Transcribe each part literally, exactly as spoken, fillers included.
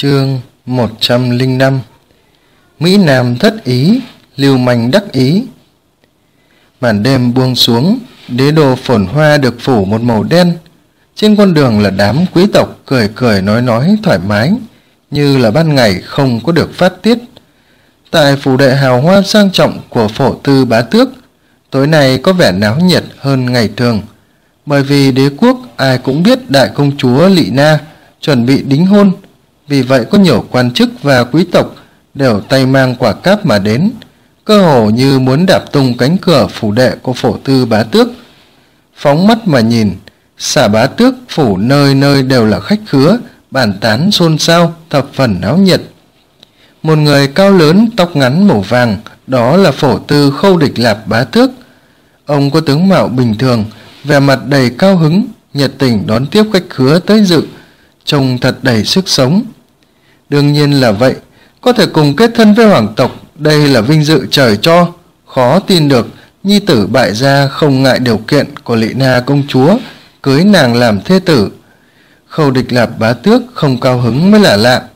Chương một trăm lẻ năm. Mỹ Nam thất ý, lưu manh đắc ý. Màn đêm buông xuống, đế đô phồn hoa được phủ một màu đen. Trên con đường là đám quý tộc cười cười nói nói thoải mái, như là ban ngày không có được phát tiết. Tại phủ đệ hào hoa sang trọng của phổ tư bá tước, tối nay có vẻ náo nhiệt hơn ngày thường, bởi vì đế quốc ai cũng biết đại công chúa Lị Na chuẩn bị đính hôn. Vì vậy có nhiều quan chức và quý tộc đều tay mang quả cáp mà đến, cơ hồ như muốn đạp tung cánh cửa phủ đệ của phổ tư bá tước. Phóng mắt mà nhìn, xả bá tước phủ nơi nơi đều là khách khứa, bàn tán xôn xao, thập phần náo nhiệt. Một người cao lớn, tóc ngắn màu vàng, đó là phổ tư Khâu Địch Lạp bá tước. Ông có tướng mạo bình thường, vẻ mặt đầy cao hứng, nhiệt tình đón tiếp khách khứa tới dự, trông thật đầy sức sống. Đương nhiên là vậy, có thể cùng kết thân với hoàng tộc, đây là vinh dự trời cho. Khó tin được nhi tử bại gia không ngại điều kiện của Lị Na công chúa, cưới nàng làm thê tử. Khâu Địch Lạp bá tước không cao hứng mới là lạ.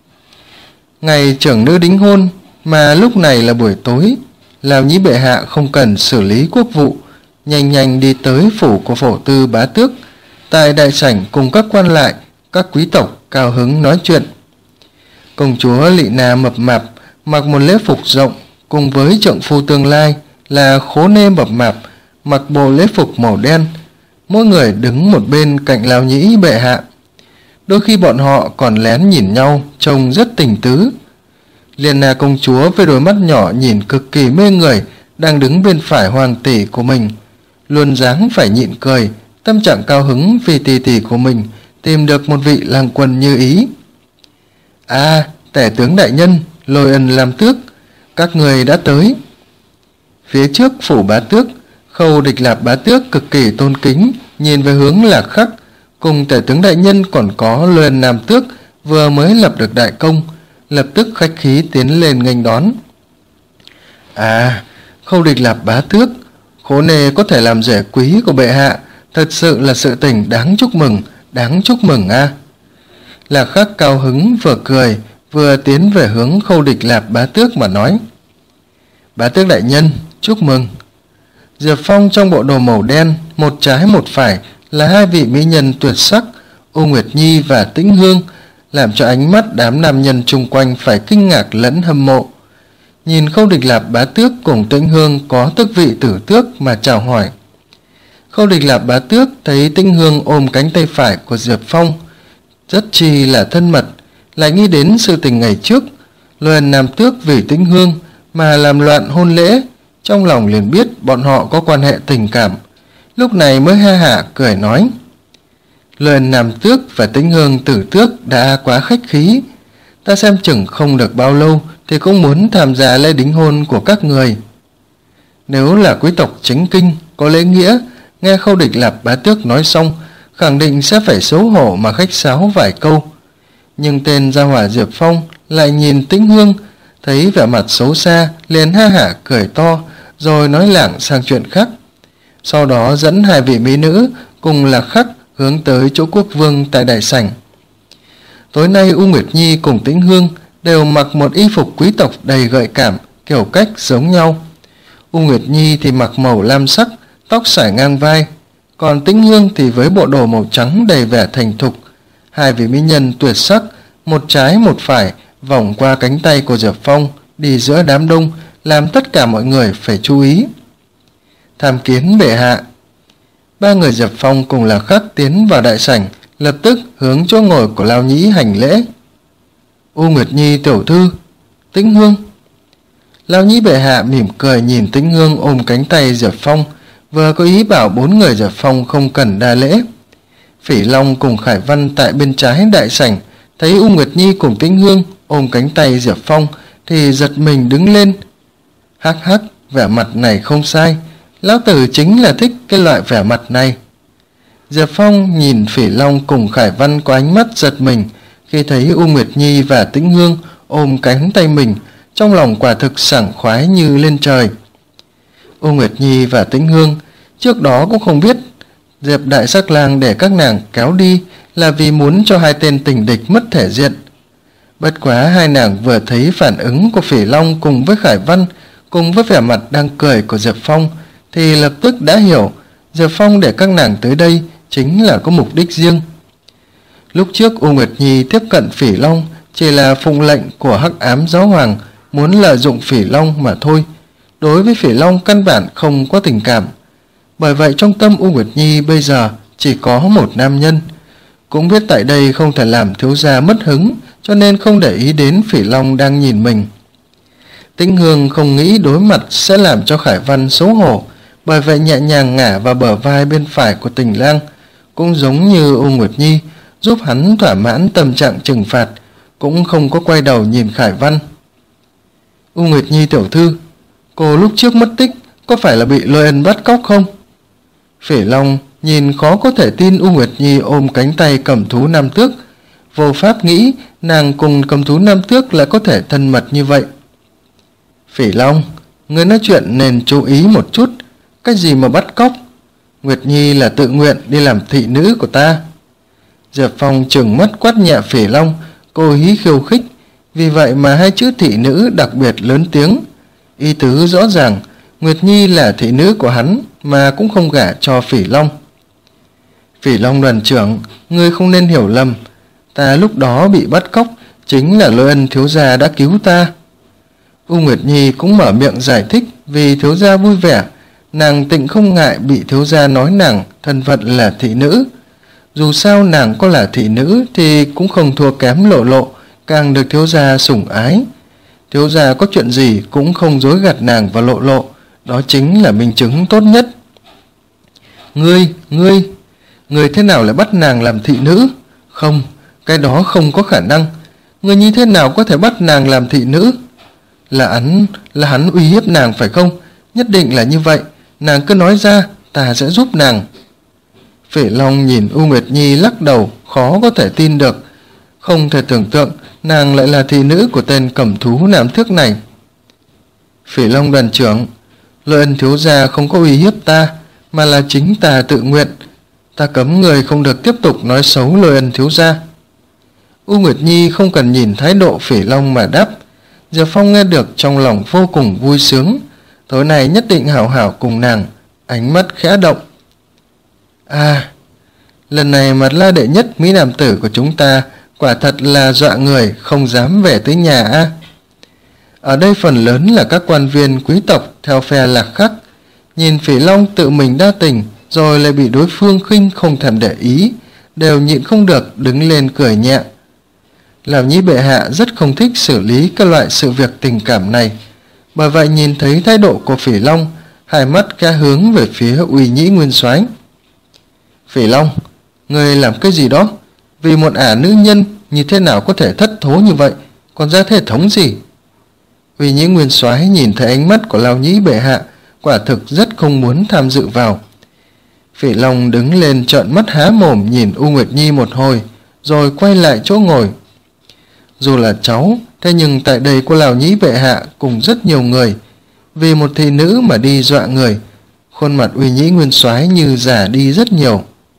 Ngày trưởng nữ đính hôn mà lúc này là buổi tối, Lão Nhĩ bệ hạ không cần xử lý quốc vụ, nhanh nhanh đi tới phủ của phổ tư bá tước. Tại đại sảnh cùng các quan lại, các quý tộc cao hứng nói chuyện. Công chúa Lị Na mập mạp mặc một lễ phục rộng, cùng với trượng phu tương lai là Khố Nê mập mạp mặc bộ lễ phục màu đen, mỗi người đứng một bên cạnh Lão Nhĩ bệ hạ. Đôi khi bọn họ còn lén nhìn nhau, trông rất tình tứ. Liên Na công chúa với đôi mắt nhỏ nhìn cực kỳ mê người đang đứng bên phải hoàng tỷ của mình, luôn dáng phải nhịn cười, tâm trạng cao hứng vì tỷ tỷ của mình tìm được một vị lang quân như ý. À, tể tướng đại nhân, Lôi Ân làm tước, các người đã tới. Phía trước phủ bá tước, Khâu Địch Lạp bá tước cực kỳ tôn kính nhìn về hướng Lạc Khắc, cùng tể tướng đại nhân còn có Lôi Ân làm tước vừa mới lập được đại công, lập tức khách khí tiến lên nghênh đón. À, Khâu Địch Lạp bá tước, Khố Nê có thể làm rể quý của bệ hạ, thật sự là sự tình đáng chúc mừng, đáng chúc mừng a. À. Lạc Khắc cao hứng vừa cười vừa tiến về hướng Khâu Địch Lạp bá tước mà nói. Bá tước đại nhân, chúc mừng. Diệp Phong trong bộ đồ màu đen, một trái một phải là hai vị mỹ nhân tuyệt sắc, U Nguyệt Nhi và Tĩnh Hương, làm cho ánh mắt đám nam nhân chung quanh phải kinh ngạc lẫn hâm mộ. Nhìn Khâu Địch Lạp bá tước cùng Tĩnh Hương có tước vị tử tước mà chào hỏi. Khâu Địch Lạp bá tước thấy Tĩnh Hương ôm cánh tay phải của Diệp Phong, rất chi là thân mật, lại nghĩ đến sự tình ngày trước Lôi Ân nam tước vì Tĩnh Hương mà làm loạn hôn lễ, trong lòng liền biết bọn họ có quan hệ tình cảm, lúc này mới ha hả cười nói. Lôi Ân nam tước và Tĩnh Hương tử tước đã quá khách khí, ta xem chừng không được bao lâu thì cũng muốn tham gia lễ đính hôn của các người. Nếu là quý tộc chính kinh có lễ nghĩa, nghe Khâu Địch Lạp bá tước nói xong khẳng định sẽ phải xấu hổ mà khách sáo vài câu. Nhưng tên gia hỏa Diệp Phong lại nhìn Tĩnh Hương, thấy vẻ mặt xấu xa liền ha hả cười to, rồi nói lảng sang chuyện khác. Sau đó dẫn hai vị mỹ nữ cùng Lạc Khắc hướng tới chỗ quốc vương tại đại sảnh. Tối nay U Nguyệt Nhi cùng Tĩnh Hương đều mặc một y phục quý tộc đầy gợi cảm, kiểu cách giống nhau. U Nguyệt Nhi thì mặc màu lam sắc, tóc xõa ngang vai, còn Tĩnh Hương thì với bộ đồ màu trắng đầy vẻ thành thục. Hai vị mỹ nhân tuyệt sắc, một trái một phải vòng qua cánh tay của Diệp Phong, đi giữa đám đông, làm tất cả mọi người phải chú ý. Tham kiến bệ hạ. Ba người Diệp Phong cùng Lạc Khắc tiến vào đại sảnh, lập tức hướng chỗ ngồi của Lão Nhĩ hành lễ. U Nguyệt Nhi tiểu thư, Tĩnh Hương. Lão Nhĩ bệ hạ mỉm cười nhìn Tĩnh Hương ôm cánh tay Diệp Phong, vừa có ý bảo bốn người Diệp Phong không cần đa lễ. Phỉ Long cùng Khải Văn tại bên trái đại sảnh thấy U Nguyệt Nhi cùng Tĩnh Hương ôm cánh tay Diệp Phong thì giật mình đứng lên. Hắc hắc, vẻ mặt này không sai, lão tử chính là thích cái loại vẻ mặt này. Diệp Phong nhìn Phỉ Long cùng Khải Văn có ánh mắt giật mình khi thấy U Nguyệt Nhi và Tĩnh Hương ôm cánh tay mình, trong lòng quả thực sảng khoái như lên trời. U Nguyệt Nhi và Tĩnh Hương trước đó cũng không biết Diệp đại sắc lang để các nàng kéo đi là vì muốn cho hai tên tình địch mất thể diện. Bất quá hai nàng vừa thấy phản ứng của Phỉ Long cùng với Khải Văn, cùng với vẻ mặt đang cười của Diệp Phong, thì lập tức đã hiểu Diệp Phong để các nàng tới đây chính là có mục đích riêng. Lúc trước U Nguyệt Nhi tiếp cận Phỉ Long chỉ là phụng lệnh của Hắc Ám Giáo Hoàng, muốn lợi dụng Phỉ Long mà thôi. Đối với Phỉ Long căn bản không có tình cảm. Bởi vậy trong tâm U Nguyệt Nhi bây giờ chỉ có một nam nhân. Cũng biết tại đây không thể làm thiếu gia mất hứng, cho nên không để ý đến Phỉ Long đang nhìn mình. Tĩnh Hương không nghĩ đối mặt sẽ làm cho Khải Văn xấu hổ, bởi vậy nhẹ nhàng ngả vào bờ vai bên phải của Tình Lang, cũng giống như U Nguyệt Nhi, giúp hắn thỏa mãn tâm trạng trừng phạt, cũng không có quay đầu nhìn Khải Văn. U Nguyệt Nhi tiểu thư, cô lúc trước mất tích có phải là bị Lôi Ân bắt cóc không? Phỉ Long nhìn khó có thể tin U Nguyệt Nhi ôm cánh tay cầm thú nam tước, vô pháp nghĩ nàng cùng cầm thú nam tước lại có thể thân mật như vậy. Phỉ Long, người nói chuyện nên chú ý một chút, cái gì mà bắt cóc? Nguyệt Nhi là tự nguyện đi làm thị nữ của ta. Diệp Phong trừng mắt quát nhẹ Phỉ Long, cố ý khiêu khích, vì vậy mà hai chữ thị nữ đặc biệt lớn tiếng. Ý tứ rõ ràng, Nguyệt Nhi là thị nữ của hắn mà cũng không gả cho Phỉ Long. Phỉ Long đoàn trưởng, ngươi không nên hiểu lầm, ta lúc đó bị bắt cóc chính là Lôi Ân thiếu gia đã cứu ta. U Nguyệt Nhi cũng mở miệng giải thích vì thiếu gia vui vẻ, nàng tịnh không ngại bị thiếu gia nói nàng thân phận là thị nữ. Dù sao nàng có là thị nữ thì cũng không thua kém Lộ Lộ, càng được thiếu gia sủng ái. Thiếu gia có chuyện gì cũng không dối gạt nàng và Lộ Lộ, đó chính là minh chứng tốt nhất. Ngươi, ngươi, ngươi thế nào lại bắt nàng làm thị nữ? Không, cái đó không có khả năng. Ngươi như thế nào có thể bắt nàng làm thị nữ? Là hắn, là hắn uy hiếp nàng phải không? Nhất định là như vậy, nàng cứ nói ra, ta sẽ giúp nàng. Phỉ Long nhìn U Nguyệt Nhi lắc đầu, khó có thể tin được. Không thể tưởng tượng nàng lại là thị nữ của tên cầm thú nam tước này. Phỉ Long đoàn trưởng, Lôi Ân thiếu gia không có uy hiếp ta, mà là chính ta tự nguyện. Ta cấm người không được tiếp tục nói xấu Lôi Ân thiếu gia. U Nguyệt Nhi không cần nhìn thái độ Phỉ Long mà đáp. Diệp Phong nghe được trong lòng vô cùng vui sướng, tối nay nhất định hảo hảo cùng nàng, ánh mắt khẽ động. À, lần này Mạt La đệ nhất mỹ nam tử của chúng ta quả thật là dọa người không dám về tới nhà a. Ở đây phần lớn là các quan viên quý tộc theo phe Lạc Khắc, nhìn Phỉ Long tự mình đa tình rồi lại bị đối phương khinh không thèm để ý, đều nhịn không được đứng lên cười nhẹ. Lão Nhĩ bệ hạ rất không thích xử lý các loại sự việc tình cảm này, bởi vậy nhìn thấy thái độ của Phỉ Long, hai mắt khẽ hướng về phía Uy Nhĩ nguyên soái. Phỉ Long, người làm cái gì đó? Vì một ả nữ nhân như thế nào có thể thất thố như vậy, còn ra thể thống gì? Uy Nhĩ nguyên soái nhìn thấy ánh mắt của Lão Nhĩ bệ hạ, quả thực rất không muốn tham dự vào. Phỉ Long đứng lên trợn mắt há mồm nhìn U Nguyệt Nhi một hồi, rồi quay lại chỗ ngồi. Dù là cháu, thế nhưng tại đây có Lão Nhĩ bệ hạ cùng rất nhiều người, vì một thị nữ mà đi dọa người, khuôn mặt Uy Nhĩ nguyên soái như già đi rất nhiều.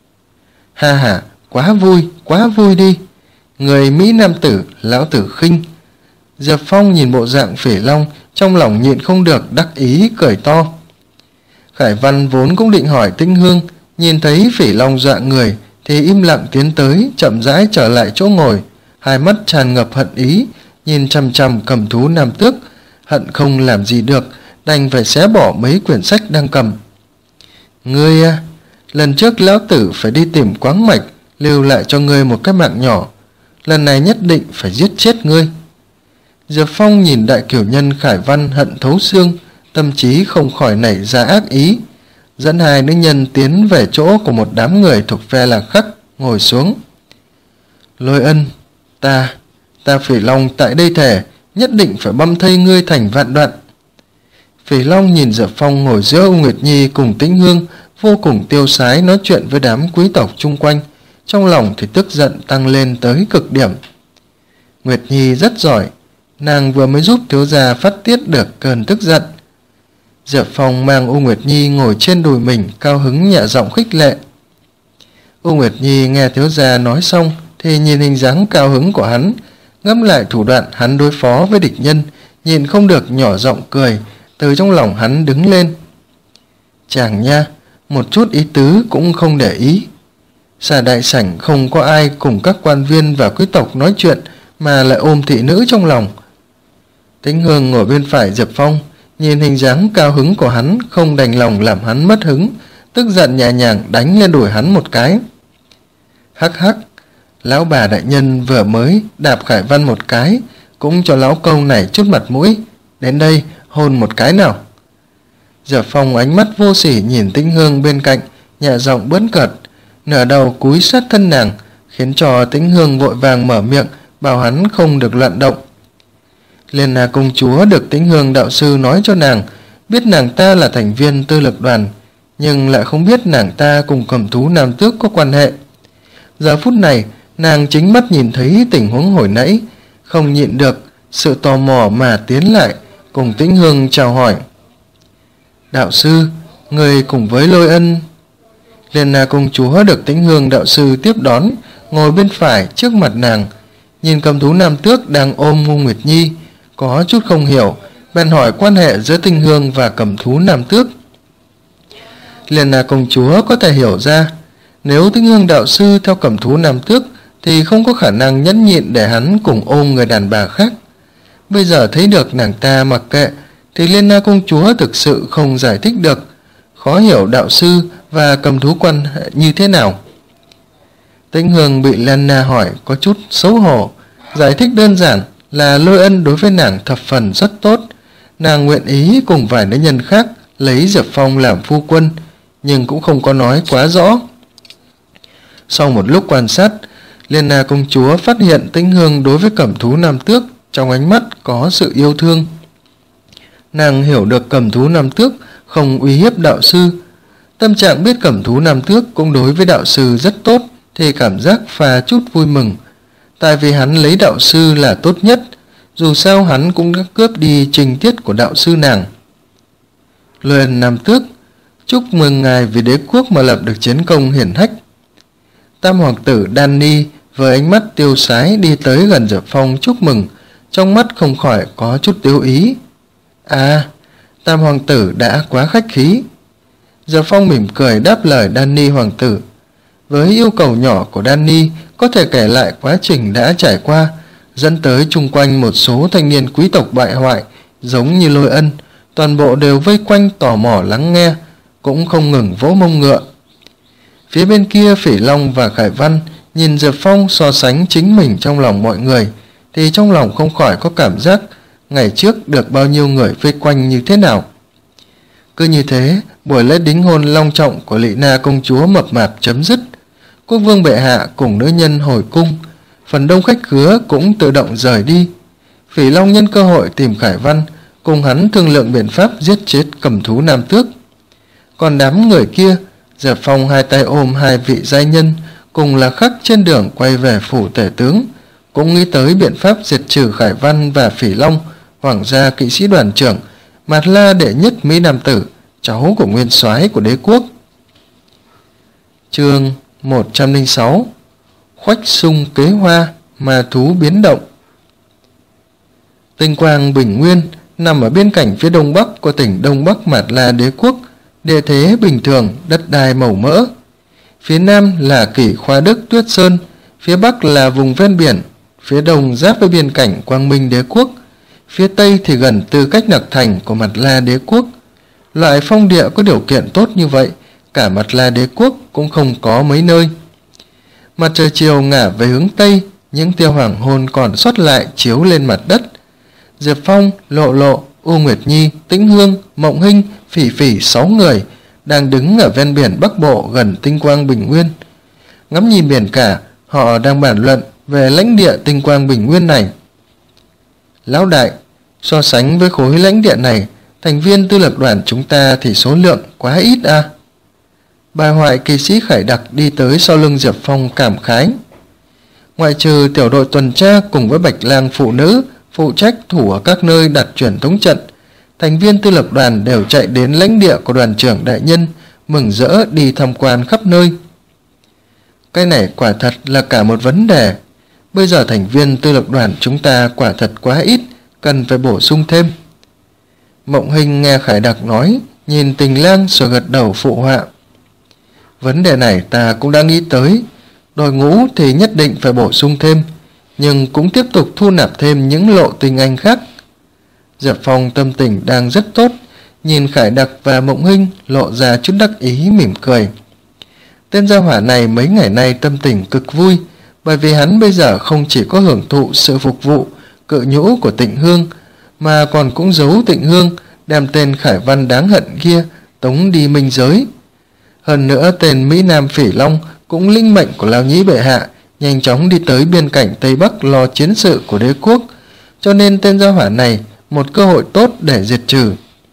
Ha ha, quá vui, quá vui đi. Người mỹ nam tử, lão tử khinh. Diệp Phong nhìn bộ dạng Phỉ Long, trong lòng nhịn không được đắc ý cười to. Khải Văn vốn cũng định hỏi Tĩnh Hương, nhìn thấy Phỉ Long dọa người thì im lặng tiến tới, chậm rãi trở lại chỗ ngồi, hai mắt tràn ngập hận ý, nhìn chằm chằm cầm thú nam tước, hận không làm gì được, đành phải xé bỏ mấy quyển sách đang cầm. Ngươi à, lần trước lão tử phải đi tìm Quáng Mạch, lưu lại cho ngươi một cái mạng nhỏ, lần này nhất định phải giết chết ngươi. Diệp Phong nhìn đại cửu nhân Khải Văn hận thấu xương, tâm trí không khỏi nảy ra ác ý, dẫn hai nữ nhân tiến về chỗ của một đám người thuộc phe Lạc Khắc, ngồi xuống. Lôi Ân, ta, ta Phỉ Long tại đây thề, nhất định phải băm thây ngươi thành vạn đoạn. Phỉ Long nhìn Diệp Phong ngồi giữa U Nguyệt Nhi cùng Tĩnh Hương, vô cùng tiêu sái nói chuyện với đám quý tộc chung quanh, trong lòng thì tức giận tăng lên tới cực điểm. Nguyệt Nhi rất giỏi, nàng vừa mới giúp thiếu gia phát tiết được cơn tức giận. Diệp Phong mang U Nguyệt Nhi ngồi trên đùi mình, cao hứng nhẹ giọng khích lệ. U Nguyệt Nhi nghe thiếu gia nói xong thì nhìn hình dáng cao hứng của hắn, ngẫm lại thủ đoạn hắn đối phó với địch nhân, nhịn không được nhỏ giọng cười, từ trong lòng hắn đứng lên. Chàng nha, một chút ý tứ cũng không để ý. Xa đại sảnh không có ai cùng các quan viên và quý tộc nói chuyện, mà lại ôm thị nữ trong lòng. Tĩnh Hương ngồi bên phải Diệp Phong, nhìn hình dáng cao hứng của hắn, không đành lòng làm hắn mất hứng, tức giận nhẹ nhàng đánh lên đùi hắn một cái. Hắc hắc, lão bà đại nhân vừa mới đạp Khải Văn một cái, cũng cho lão công này chút mặt mũi, đến đây hôn một cái nào. Diệp Phong ánh mắt vô sỉ nhìn Tĩnh Hương bên cạnh, nhẹ giọng bỡn cợt, nửa đầu cúi sát thân nàng, khiến cho Tĩnh Hương vội vàng mở miệng bảo hắn không được loạn động. Liên Na công chúa được Tĩnh Hương đạo sư nói cho nàng, biết nàng ta là thành viên tư lực đoàn, nhưng lại không biết nàng ta cùng cầm thú nam tước có quan hệ. Giờ phút này, nàng chính mắt nhìn thấy tình huống hồi nãy, không nhịn được sự tò mò mà tiến lại, cùng Tĩnh Hương chào hỏi. Đạo sư, người cùng với Lôi Ân. Liên Na công chúa được Tĩnh Hương đạo sư tiếp đón, ngồi bên phải trước mặt nàng, nhìn cầm thú nam tước đang ôm Ngô Nguyệt Nhi, có chút không hiểu, bèn hỏi quan hệ giữa Tĩnh Hương và cầm thú nam tước. Liên Na công chúa có thể hiểu ra, nếu Tĩnh Hương đạo sư theo cầm thú nam tước thì không có khả năng nhẫn nhịn để hắn cùng ôm người đàn bà khác. Bây giờ thấy được nàng ta mặc kệ, thì Liên Na công chúa thực sự không giải thích được, khó hiểu đạo sư và cầm thú quan hệ như thế nào. Tĩnh Hương bị Liên Na hỏi có chút xấu hổ, giải thích đơn giản là Lôi Ân đối với nàng thập phần rất tốt, nàng nguyện ý cùng vài nữ nhân khác lấy Diệp Phong làm phu quân, nhưng cũng không có nói quá rõ. Sau một lúc quan sát, Liên Na công chúa phát hiện Tĩnh Hương đối với cầm thú nam tước trong ánh mắt có sự yêu thương. Nàng hiểu được cầm thú nam tước không uy hiếp đạo sư, tâm trạng biết cầm thú nam tước cũng đối với đạo sư rất tốt thì cảm giác pha chút vui mừng, tại vì hắn lấy đạo sư là tốt nhất, dù sao hắn cũng đã cướp đi trình tiết của đạo sư nàng. Lôi Ân nam tước, chúc mừng ngài vì đế quốc mà lập được chiến công hiển hách. Tam hoàng tử Danny với ánh mắt tiêu sái đi tới gần Diệp Phong chúc mừng, trong mắt không khỏi có chút tiêu ý. À, Tam hoàng tử đã quá khách khí. Diệp Phong mỉm cười đáp lời Danny hoàng tử. Với yêu cầu nhỏ của Danny, có thể kể lại quá trình đã trải qua, dẫn tới chung quanh một số thanh niên quý tộc bại hoại, giống như Lôi Ân, toàn bộ đều vây quanh tò mò lắng nghe, cũng không ngừng vỗ mông ngựa. Phía bên kia Phỉ Long và Khải Văn nhìn Diệp Phong so sánh chính mình trong lòng mọi người, thì trong lòng không khỏi có cảm giác ngày trước được bao nhiêu người vây quanh như thế nào. Cứ như thế, buổi lễ đính hôn long trọng của Lị Na công chúa mập mạp chấm dứt. Quốc vương bệ hạ cùng nữ nhân hồi cung, phần đông khách khứa cũng tự động rời đi. Phỉ Long nhân cơ hội tìm Khải Văn, cùng hắn thương lượng biện pháp giết chết cầm thú nam tước. Còn đám người kia, Diệp Phong hai tay ôm hai vị giai nhân, cùng là khắc trên đường quay về phủ tể tướng, cũng nghĩ tới biện pháp diệt trừ Khải Văn và Phỉ Long, hoàng gia kỵ sĩ đoàn trưởng, Mạt La đệ nhất Mỹ nam tử, cháu của nguyên soái của đế quốc. Chương một trăm lẻ sáu, Khoách Sung kế hoa, ma thú biến động. Tinh Quang Bình Nguyên nằm ở biên cảnh phía đông bắc của tỉnh Đông Bắc Mạt La đế quốc, địa thế bình thường, đất đai màu mỡ. Phía nam là Kỷ Khoa Đức Tuyết Sơn, phía bắc là vùng ven biển, phía đông giáp với biên cảnh Quang Minh đế quốc, phía tây thì gần Tư Cách Nặc Thành của Mạt La đế quốc. Loại phong địa có điều kiện tốt như vậy, cả Mạt La đế quốc cũng không có mấy nơi. Mặt trời chiều ngả về hướng tây, những tia hoàng hôn còn sót lại chiếu lên mặt đất. Diệp Phong, Lộ Lộ, U Nguyệt Nhi, Tĩnh Hương, Mộng Hinh, Phỉ Phỉ sáu người đang đứng ở ven biển Bắc Bộ gần Tinh Quang Bình Nguyên. Ngắm nhìn biển cả, họ đang bàn luận về lãnh địa Tinh Quang Bình Nguyên này. Lão đại, so sánh với khối lãnh địa này, thành viên tư lực đoàn chúng ta thì số lượng quá ít à? Bài hoại kỳ sĩ Khải Đặc đi tới sau lưng Diệp Phong cảm khái. Ngoại trừ tiểu đội tuần tra cùng với Bạch Lang phụ nữ phụ trách thủ ở các nơi đặt truyền thống trận, thành viên tư lập đoàn đều chạy đến lãnh địa của đoàn trưởng đại nhân, mừng rỡ đi tham quan khắp nơi. Cái này quả thật là cả một vấn đề. Bây giờ thành viên tư lộc đoàn chúng ta quả thật quá ít, cần phải bổ sung thêm. Mộng Hinh nghe Khải Đặc nói, nhìn Tình Lang rồi gật đầu phụ họa. Vấn đề này ta cũng đã nghĩ tới, đội ngũ thì nhất định phải bổ sung thêm, nhưng cũng tiếp tục thu nạp thêm những lộ tinh anh khác. Diệp Phong tâm tình đang rất tốt, nhìn Khải Đặc và Mộng Hinh lộ ra chút đắc ý mỉm cười. Tên gia hỏa này mấy ngày nay tâm tình cực vui, bởi vì hắn bây giờ không chỉ có hưởng thụ sự phục vụ cự nhũ của Tịnh Hương, mà còn cũng giấu Tịnh Hương đem tên Khải Văn đáng hận kia tống đi minh giới. Hơn nữa tên Mỹ Nam Phỉ Long cũng linh mệnh của Lão Nhĩ bệ hạ, nhanh chóng đi tới biên cảnh Tây Bắc lo chiến sự của đế quốc, cho nên tên gia hỏa này một cơ hội tốt để diệt trừ.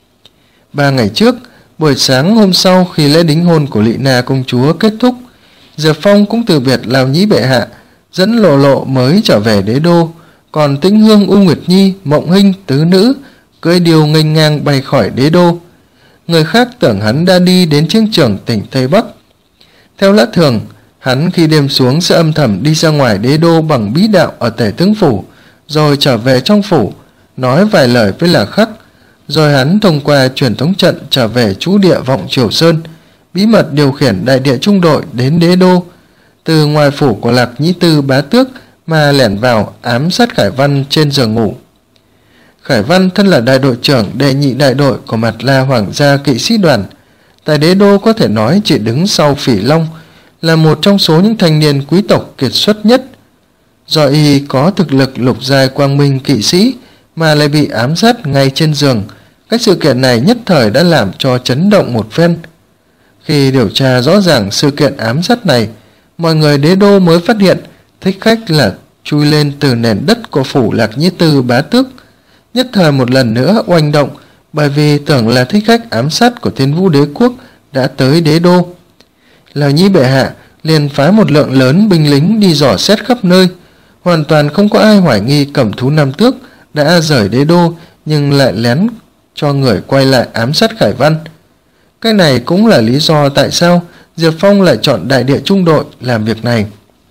Ba ngày trước, buổi sáng hôm sau khi lễ đính hôn của Lị Na công chúa kết thúc, Diệp Phong cũng từ biệt Lão Nhĩ bệ hạ, dẫn Lộ Lộ mới trở về đế đô, còn Tĩnh Hương, U Nguyệt Nhi, Mộng Hinh tứ nữ cưỡi điêu nghênh ngang bay khỏi đế đô. Người khác tưởng hắn đã đi đến chiến trường tỉnh Tây Bắc. Theo lẽ thường, hắn khi đêm xuống sẽ âm thầm đi ra ngoài đế đô bằng bí đạo ở Tể Tướng phủ, rồi trở về trong phủ, nói vài lời với Lạc Khắc, rồi hắn thông qua truyền thống trận trở về trú địa Vọng Triều Sơn, bí mật điều khiển đại địa trung đội đến đế đô, từ ngoài phủ của Lạc Nhĩ Tư bá tước mà lẻn vào ám sát Khải Văn trên giường ngủ. Khải Văn thân là đại đội trưởng đệ nhị đại đội của Mạt La Hoàng gia kỵ sĩ đoàn, tại đế đô có thể nói chỉ đứng sau Phỉ Long, là một trong số những thanh niên quý tộc kiệt xuất nhất. Do y có thực lực lục giai quang minh kỵ sĩ mà lại bị ám sát ngay trên giường, các sự kiện này nhất thời đã làm cho chấn động một phen. Khi điều tra rõ ràng sự kiện ám sát này, mọi người đế đô mới phát hiện thích khách là chui lên từ nền đất của phủ Lạc Nhĩ Tư bá tước, nhất thời một lần nữa oanh động, bởi vì tưởng là thích khách ám sát của Thiên Vũ đế quốc đã tới đế đô. Lão Nhĩ bệ hạ liền phái một lượng lớn binh lính đi dò xét khắp nơi, hoàn toàn không có ai hoài nghi Cẩm Thú Nam Tước đã rời đế đô, nhưng lại lén cho người quay lại ám sát Khải Văn. Cái này cũng là lý do tại sao Diệp Phong lại chọn đại địa trung đội làm việc này.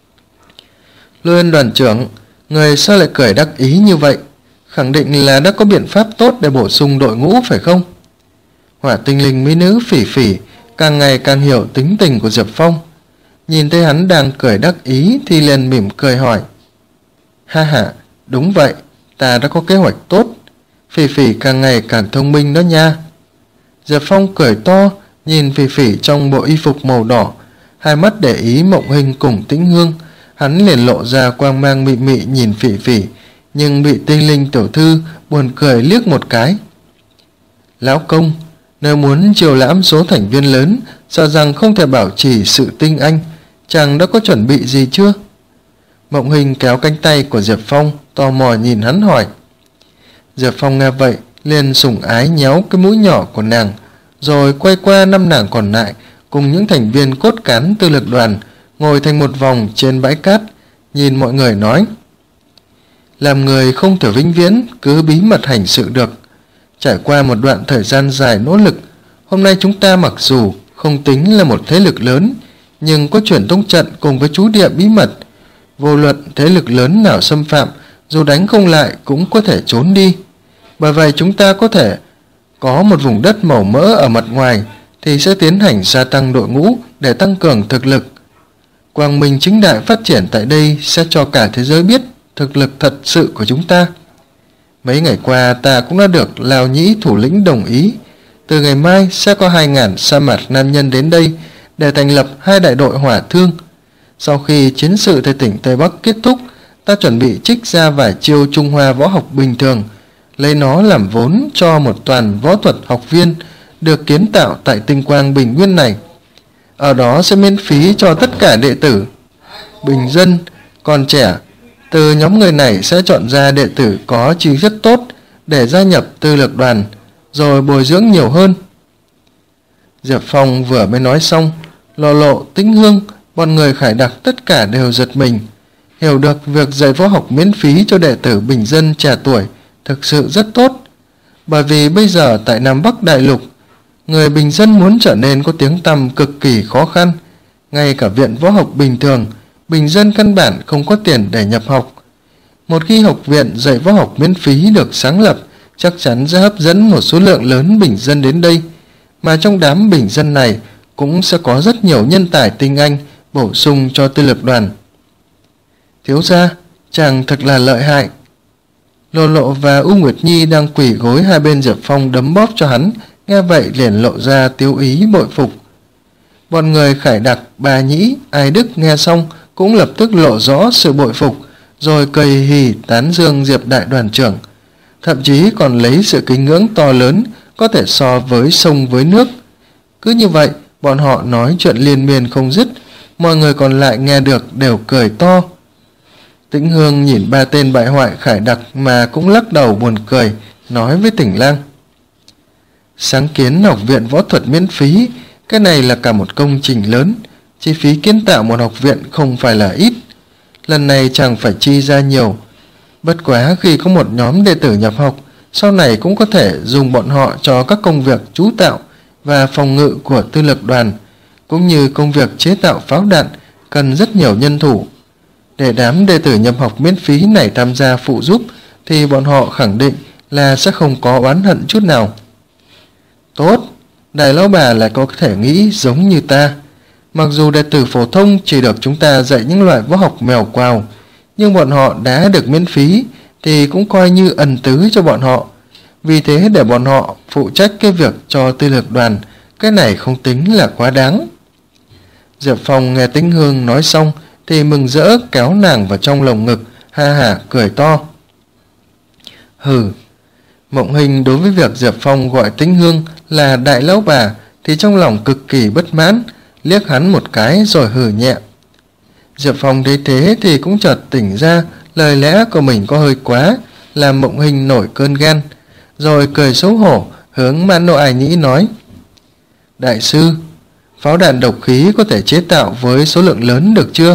Lôi Ân đoàn trưởng, người sao lại cười đắc ý như vậy? Khẳng định là đã có biện pháp tốt để bổ sung đội ngũ phải không? Hỏa tinh linh mỹ nữ Phỉ Phỉ càng ngày càng hiểu tính tình của Diệp Phong, nhìn thấy hắn đang cười đắc ý thì liền mỉm cười hỏi. Ha ha, đúng vậy, ta đã có kế hoạch tốt. Phỉ Phỉ càng ngày càng thông minh đó nha. Diệp Phong cười to, nhìn Phỉ Phỉ trong bộ y phục màu đỏ, hai mắt để ý Mộng Hinh cùng Tĩnh Hương, hắn liền lộ ra quang mang mị mị nhìn Phỉ Phỉ, nhưng bị tinh linh tiểu thư buồn cười liếc một cái. Lão công, nếu muốn chiều lãm số thành viên lớn, sợ rằng không thể bảo trì sự tinh anh, chàng đã có chuẩn bị gì chưa? Mộng Hinh kéo cánh tay của Diệp Phong, tò mò nhìn hắn hỏi. Diệp Phong nghe vậy, liền sủng ái nhéo cái mũi nhỏ của nàng, rồi quay qua năm nàng còn lại cùng những thành viên cốt cán tư lực đoàn ngồi thành một vòng trên bãi cát, nhìn mọi người nói. Làm người không thể vĩnh viễn cứ bí mật hành sự được. Trải qua một đoạn thời gian dài nỗ lực, hôm nay chúng ta mặc dù không tính là một thế lực lớn, nhưng có truyền tống trận cùng với trú địa bí mật. Vô luận thế lực lớn nào xâm phạm, dù đánh không lại cũng có thể trốn đi. Bởi vậy chúng ta có thể có một vùng đất màu mỡ ở mặt ngoài, thì sẽ tiến hành gia tăng đội ngũ để tăng cường thực lực. Quang minh chính đại phát triển tại đây sẽ cho cả thế giới biết thực lực thật sự của chúng ta. Mấy ngày qua ta cũng đã được Lão Nhĩ thủ lĩnh đồng ý, từ ngày mai sẽ có hai ngàn sa mạc nam nhân đến đây để thành lập hai đại đội hỏa thương. Sau khi chiến sự tại tỉnh Tây Bắc kết thúc, ta chuẩn bị trích ra vài chiêu Trung Hoa võ học bình thường, lấy nó làm vốn cho một toàn võ thuật học viên được kiến tạo tại tinh quang bình nguyên này. Ở đó sẽ miễn phí cho tất cả đệ tử, bình dân, còn trẻ. Từ nhóm người này sẽ chọn ra đệ tử có trí rất tốt để gia nhập tư lực đoàn, rồi bồi dưỡng nhiều hơn. Diệp Phong vừa mới nói xong, Lộ Lộ, Tĩnh Hương, bọn người Khải Đặc tất cả đều giật mình, hiểu được việc dạy võ học miễn phí cho đệ tử bình dân trẻ tuổi thực sự rất tốt. Bởi vì bây giờ tại Nam Bắc Đại Lục, người bình dân muốn trở nên có tiếng tăm cực kỳ khó khăn. Ngay cả viện võ học bình thường, bình dân căn bản không có tiền để nhập học. Một khi học viện dạy võ học miễn phí được sáng lập, chắc chắn sẽ hấp dẫn một số lượng lớn bình dân đến đây, mà trong đám bình dân này cũng sẽ có rất nhiều nhân tài tinh anh bổ sung cho tư lược đoàn. Thiếu gia, chàng thật là lợi hại. Lộ Lộ và U Nguyệt Nhi đang quỳ gối hai bên Diệp Phong đấm bóp cho hắn, nghe vậy liền lộ ra tiêu ý bội phục. Bọn người Khải Đặc, Bà Nhĩ, Ai Đức nghe xong cũng lập tức lộ rõ sự bội phục, rồi cười hì tán dương Diệp đại đoàn trưởng, thậm chí còn lấy sự kính ngưỡng to lớn có thể so với sông với nước. Cứ như vậy, bọn họ nói chuyện liên miên không dứt, mọi người còn lại nghe được đều cười to. Tĩnh Hương nhìn ba tên bại hoại Khải Đặc mà cũng lắc đầu buồn cười, nói với Tỉnh Lang: sáng kiến học viện võ thuật miễn phí, cái này là cả một công trình lớn, chi phí kiến tạo một học viện không phải là ít. Lần này chàng phải chi ra nhiều. Bất quá khi có một nhóm đệ tử nhập học, sau này cũng có thể dùng bọn họ cho các công việc trú tạo và phòng ngự của tư lược đoàn, cũng như công việc chế tạo pháo đạn cần rất nhiều nhân thủ. Để đám đệ tử nhập học miễn phí này tham gia phụ giúp thì bọn họ khẳng định là sẽ không có oán hận chút nào. Tốt, Đại lão bà lại có thể nghĩ giống như ta. Mặc dù đệ tử phổ thông chỉ được chúng ta dạy những loại võ học mèo quào, nhưng bọn họ đã được miễn phí thì cũng coi như ân tứ cho bọn họ. Vì thế để bọn họ phụ trách cái việc cho tư lược đoàn, cái này không tính là quá đáng. Diệp Phong nghe Tĩnh Hương nói xong thì mừng rỡ kéo nàng vào trong lồng ngực, ha hả cười to. Hừ. Mộng Hình đối với việc Diệp Phong gọi Tĩnh Hương là đại lão bà thì trong lòng cực kỳ bất mãn, liếc hắn một cái rồi hừ nhẹ. Diệp Phong thấy thế thì cũng chợt tỉnh ra lời lẽ của mình có hơi quá, làm Mộng Hình nổi cơn ghen, rồi cười xấu hổ hướng Man Nô Ai Nhĩ nói: đại sư, pháo đạn độc khí có thể chế tạo với số lượng lớn được chưa?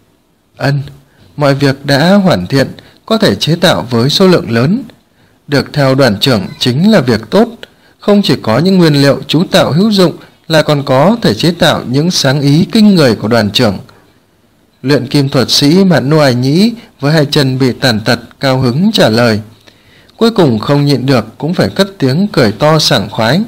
Ân, mọi việc đã hoàn thiện, có thể chế tạo với số lượng lớn. Được theo đoàn trưởng chính là việc tốt, không chỉ có những nguyên liệu chú tạo hữu dụng là còn có thể chế tạo những sáng ý kinh người của đoàn trưởng. Luyện kim thuật sĩ Man Nô Ai Nhĩ với hai chân bị tàn tật cao hứng trả lời, cuối cùng không nhịn được cũng phải cất tiếng cười to sảng khoái.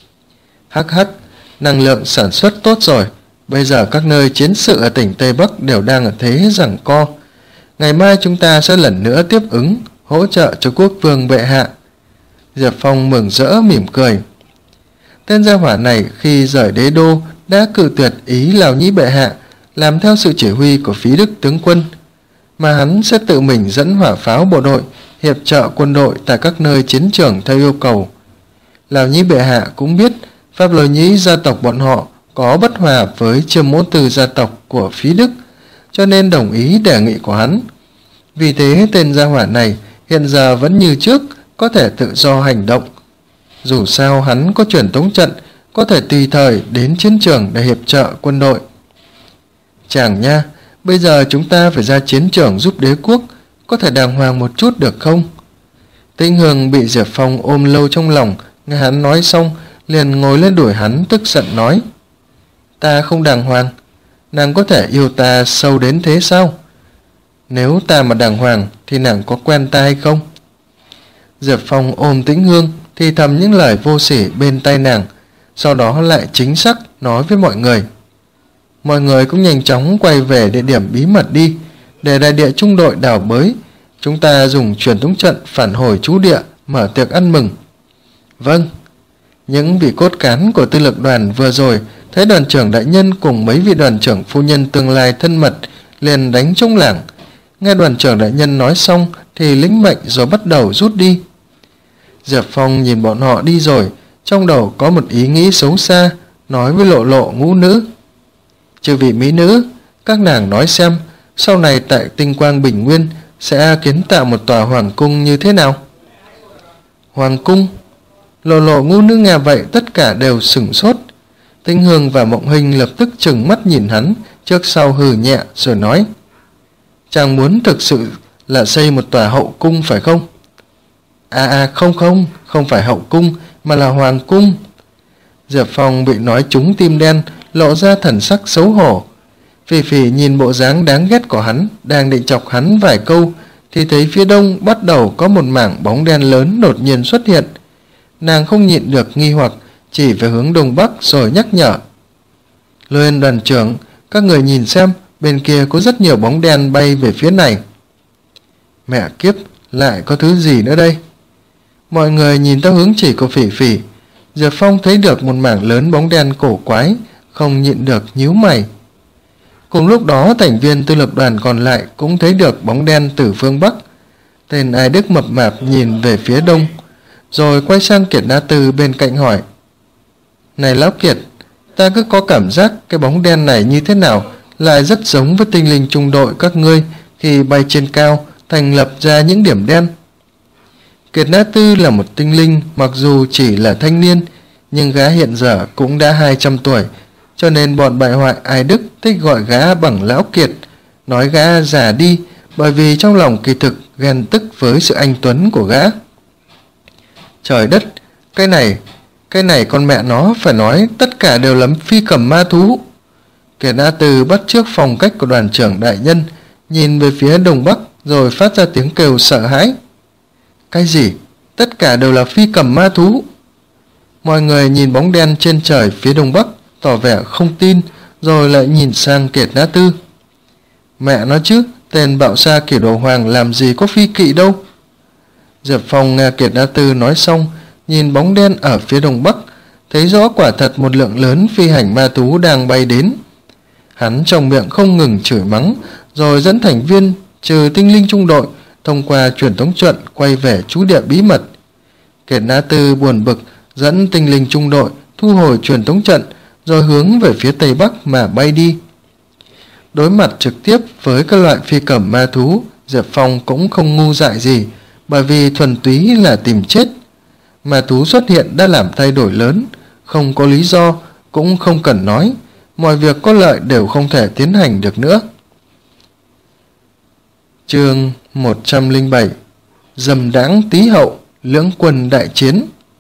Hắc hắc, năng lượng sản xuất tốt rồi, bây giờ các nơi chiến sự ở tỉnh Tây Bắc đều đang ở thế giằng co. Ngày mai chúng ta sẽ lần nữa tiếp ứng, hỗ trợ cho quốc vương bệ hạ. Diệp Phong mừng rỡ mỉm cười. Tên gia hỏa này khi rời đế đô đã cự tuyệt ý Lào Nhĩ bệ hạ, làm theo sự chỉ huy của Phí Đức tướng quân, mà hắn sẽ tự mình dẫn hỏa pháo bộ đội hiệp trợ quân đội tại các nơi chiến trường theo yêu cầu. Lào Nhĩ bệ hạ cũng biết Pháp Lôi Nhĩ gia tộc bọn họ có bất hòa với Chiêm Mỗ Từ gia tộc của Phí Đức, cho nên đồng ý đề nghị của hắn. Vì thế tên gia hỏa này hiện giờ vẫn như trước, có thể tự do hành động. Dù sao hắn có truyền tống trận, có thể tùy thời đến chiến trường để hiệp trợ quân đội. Chàng nha, bây giờ chúng ta phải ra chiến trường giúp đế quốc, có thể đàng hoàng một chút được không? Tĩnh Hương bị Diệp Phong ôm lâu trong lòng, nghe hắn nói xong liền ngồi lên đuổi hắn, tức giận nói: ta không đàng hoàng, nàng có thể yêu ta sâu đến thế sao? Nếu ta mà đàng hoàng thì nàng có quen ta hay không? Diệp Phong ôm Tĩnh Hương thì thầm những lời vô sỉ bên tai nàng, sau đó lại chính xác nói với mọi người. Mọi người cũng nhanh chóng quay về địa điểm bí mật đi, để đại địa trung đội đào bới, chúng ta dùng truyền tống trận phản hồi trú địa, mở tiệc ăn mừng. Vâng. Những vị cốt cán của tư lược đoàn vừa rồi thấy đoàn trưởng đại nhân cùng mấy vị đoàn trưởng phu nhân tương lai thân mật liền đánh trống lảng. Nghe đoàn trưởng đại nhân nói xong thì lĩnh mệnh rồi bắt đầu rút đi. Diệp Phong nhìn bọn họ đi rồi, trong đầu có một ý nghĩ xấu xa, nói với Lộ Lộ, Ngũ Nữ: chư vị mỹ nữ, các nàng nói xem, sau này tại Tinh Quang Bình Nguyên sẽ kiến tạo một tòa hoàng cung như thế nào? Hoàng cung? Lộ Lộ, Ngũ Nữ nghe vậy tất cả đều sửng sốt. Tĩnh Hương và Mộng Hình lập tức trừng mắt nhìn hắn, trước sau hừ nhẹ rồi nói: chàng muốn thực sự là xây một tòa hậu cung phải không? À à không không, không phải hậu cung mà là hoàng cung. Diệp Phong bị nói trúng tim đen, lộ ra thần sắc xấu hổ. Phỉ Phỉ nhìn bộ dáng đáng ghét của hắn, đang định chọc hắn vài câu thì thấy phía đông bắt đầu có một mảng bóng đen lớn đột nhiên xuất hiện. Nàng không nhịn được nghi hoặc, chỉ về hướng đông bắc rồi nhắc nhở: Lôi Ân đoàn trưởng, các người nhìn xem, bên kia có rất nhiều bóng đen bay về phía này. Mẹ kiếp, lại có thứ gì nữa đây? Mọi người nhìn theo hướng chỉ của Phỉ Phỉ. Diệp Phong thấy được một mảng lớn bóng đen cổ quái, không nhịn được nhíu mày. Cùng lúc đó, thành viên tư lược đoàn còn lại cũng thấy được bóng đen từ phương bắc. Tên Ai Đức mập mạp nhìn về phía đông, rồi quay sang Kiệt Na Tư bên cạnh hỏi: Này lão Kiệt, ta cứ có cảm giác cái bóng đen này như thế nào lại rất giống với tinh linh trung đội các ngươi khi bay trên cao thành lập ra những điểm đen. Kiệt Na Tư là một tinh linh, mặc dù chỉ là thanh niên, nhưng gã hiện giờ cũng đã hai trăm tuổi, cho nên bọn bại hoại Ai Đức thích gọi gã bằng lão Kiệt, nói gã già đi, bởi vì trong lòng kỳ thực ghen tức với sự anh tuấn của gã. Trời đất, cái này, cái này con mẹ nó phải nói tất cả đều là phi cầm ma thú. Kiệt Na Tư bắt chước phong cách của đoàn trưởng đại nhân, nhìn về phía đông bắc rồi phát ra tiếng kêu sợ hãi. Cái gì? Tất cả đều là phi cầm ma thú? Mọi người nhìn bóng đen trên trời phía đông bắc, tỏ vẻ không tin, rồi lại nhìn sang Kiệt Na Tư. Mẹ nó chứ, tên bạo sa Kỷ Đồ Hoàng làm gì có phi kỵ đâu. Diệp Phong nghe Kiệt Na Tư nói xong, nhìn bóng đen ở phía đông bắc, thấy rõ quả thật một lượng lớn phi hành ma thú đang bay đến. Hắn trong miệng không ngừng chửi mắng, rồi dẫn thành viên trừ tinh linh trung đội thông qua truyền tống trận quay về trú địa bí mật. Kiệt Na Tư buồn bực dẫn tinh linh trung đội thu hồi truyền tống trận, rồi hướng về phía tây bắc mà bay đi. Đối mặt trực tiếp với các loại phi cầm ma thú, Diệp Phong cũng không ngu dại gì, bởi vì thuần túy là tìm chết. Ma thú xuất hiện đã làm thay đổi lớn, không có lý do, cũng không cần nói, mọi việc có lợi đều không thể tiến hành được nữa. Chương một trăm lẻ bảy: Dầm đãng Tý Hậu, lưỡng quân đại chiến.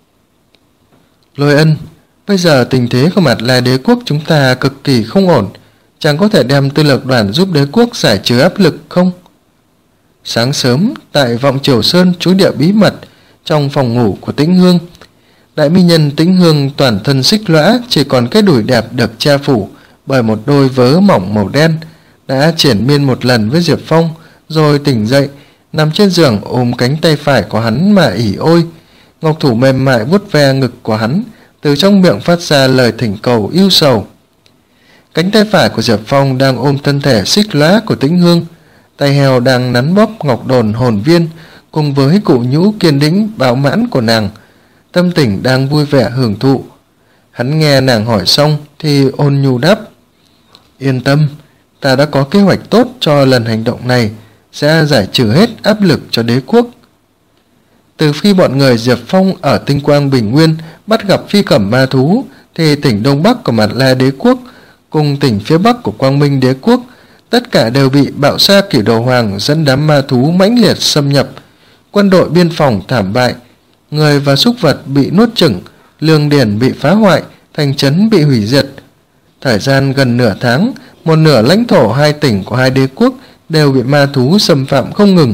Lôi Ân, bây giờ tình thế của Mạt La đế quốc chúng ta cực kỳ không ổn, chàng có thể đem tư lược đoàn giúp đế quốc giải trừ áp lực không? Sáng sớm, tại Vọng Triều Sơn trú địa bí mật, trong phòng ngủ của Tĩnh Hương, đại mỹ nhân Tĩnh Hương toàn thân xích lõa, chỉ còn cái đùi đẹp được che phủ bởi một đôi vớ mỏng màu đen, đã triển miên một lần với Diệp Phong, rồi tỉnh dậy, nằm trên giường ôm cánh tay phải của hắn mà ỉ ôi. Ngọc thủ mềm mại vuốt ve ngực của hắn, từ trong miệng phát ra lời thỉnh cầu yêu sầu. Cánh tay phải của Diệp Phong đang ôm thân thể xích lõa của Tĩnh Hương, tay heo đang nắn bóp ngọc đồn hồn viên cùng với cụ nhũ kiên đĩnh bạo mãn của nàng, tâm tình đang vui vẻ hưởng thụ. Hắn nghe nàng hỏi xong thì ôn nhu đáp: Yên tâm, ta đã có kế hoạch tốt cho lần hành động này, sẽ giải trừ hết áp lực cho đế quốc. Từ khi bọn người Diệp Phong ở Tinh Quang Bình Nguyên bắt gặp phi cẩm ma thú, thì tỉnh Đông Bắc của Mạt La đế quốc cùng tỉnh phía Bắc của Quang Minh đế quốc tất cả đều bị bạo sa Kỷ Đồ Hoàng dẫn đám ma thú mãnh liệt xâm nhập. Quân đội biên phòng thảm bại, người và súc vật bị nuốt chửng, lương điển bị phá hoại, thành trấn bị hủy diệt. Thời gian gần nửa tháng, một nửa lãnh thổ hai tỉnh của hai đế quốc đều bị ma thú xâm phạm không ngừng.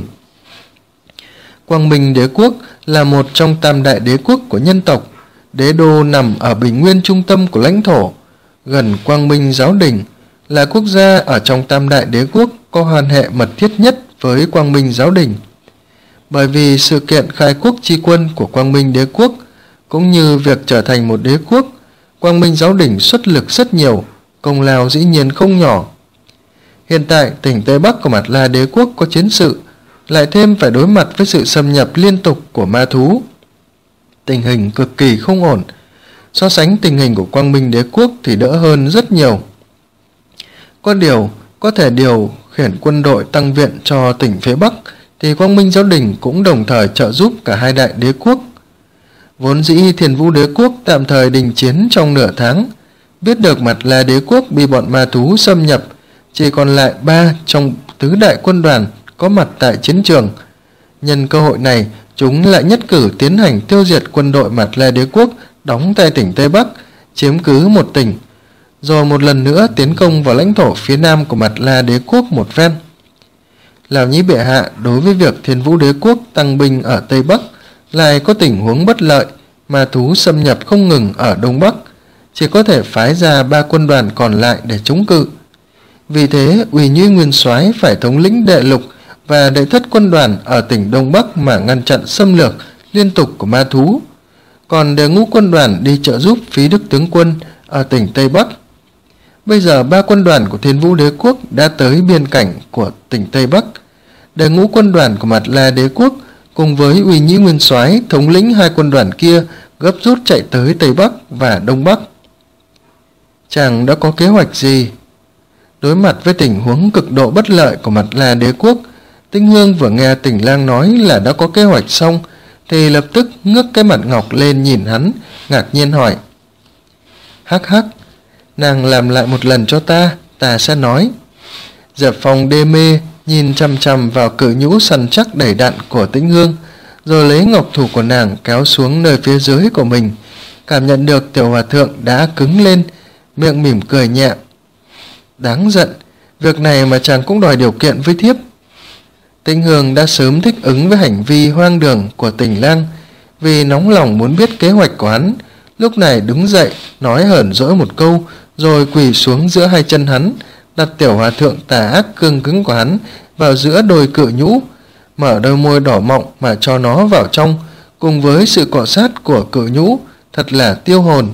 Quang Minh đế quốc là một trong tam đại đế quốc của nhân tộc, đế đô nằm ở bình nguyên trung tâm của lãnh thổ, gần Quang Minh giáo đình, là quốc gia ở trong tam đại đế quốc có quan hệ mật thiết nhất với Quang Minh giáo đình. Bởi vì sự kiện khai quốc chi quân của Quang Minh đế quốc, cũng như việc trở thành một đế quốc, Quang Minh giáo đình xuất lực rất nhiều, công lao dĩ nhiên không nhỏ. Hiện tại tỉnh Tây Bắc của Mạt La đế quốc có chiến sự, lại thêm phải đối mặt với sự xâm nhập liên tục của ma thú, tình hình cực kỳ không ổn. So sánh tình hình của Quang Minh đế quốc thì đỡ hơn rất nhiều. Có điều có thể điều khiển quân đội tăng viện cho tỉnh phía Bắc, thì Quang Minh giáo đình cũng đồng thời trợ giúp cả hai đại đế quốc. Vốn dĩ Thiền Vũ đế quốc tạm thời đình chiến trong nửa tháng, biết được Mạt La đế quốc bị bọn ma thú xâm nhập, chỉ còn lại ba trong tứ đại quân đoàn có mặt tại chiến trường. Nhân cơ hội này, chúng lại nhất cử tiến hành tiêu diệt quân đội Mạt La đế quốc đóng tại tỉnh Tây Bắc, chiếm cứ một tỉnh. rồi một lần nữa tiến công vào lãnh thổ phía nam của Mặt La đế quốc một ven. Lão Nhĩ bệ hạ đối với việc Thiên Vũ đế quốc tăng binh ở Tây Bắc lại có tình huống bất lợi, ma thú xâm nhập không ngừng ở Đông Bắc, chỉ có thể phái ra ba quân đoàn còn lại để chống cự. Vì thế, Uy Nhĩ nguyên soái phải thống lĩnh đệ lục và đệ thất quân đoàn ở tỉnh Đông Bắc mà ngăn chặn xâm lược liên tục của ma thú, còn đệ ngũ quân đoàn đi trợ giúp Phí Đức tướng quân ở tỉnh Tây Bắc. Bây giờ ba quân đoàn của Thiên Vũ đế quốc đã tới biên cảnh của tỉnh Tây Bắc. Đệ ngũ quân đoàn của Mặt La đế quốc cùng với Uy Nhĩ nguyên soái thống lĩnh hai quân đoàn kia gấp rút chạy tới Tây Bắc và Đông Bắc. Chàng đã có kế hoạch gì? Đối mặt với tình huống cực độ bất lợi của Mặt La đế quốc, Tinh Hương vừa nghe Tình Lang nói là đã có kế hoạch xong thì lập tức ngước cái mặt ngọc lên nhìn hắn, ngạc nhiên hỏi: Hắc hắc, nàng làm lại một lần cho ta, ta sẽ nói. Diệp Phong đê mê nhìn chằm chằm vào cự nhũ săn chắc đầy đặn của Tĩnh Hương, rồi lấy ngọc thủ của nàng kéo xuống nơi phía dưới của mình. Cảm nhận được tiểu hòa thượng đã cứng lên, miệng mỉm cười nhẹ. Đáng giận, việc này mà chàng cũng đòi điều kiện với thiếp. Tĩnh Hương đã sớm thích ứng với hành vi hoang đường của Tình Lang, vì nóng lòng muốn biết kế hoạch của hắn, lúc này đứng dậy nói hờn dỗi một câu, rồi quỳ xuống giữa hai chân hắn, đặt tiểu hòa thượng tà ác cương cứng của hắn vào giữa đôi cự nhũ, mở đôi môi đỏ mọng mà cho nó vào trong, cùng với sự cọ sát của cự nhũ, thật là tiêu hồn.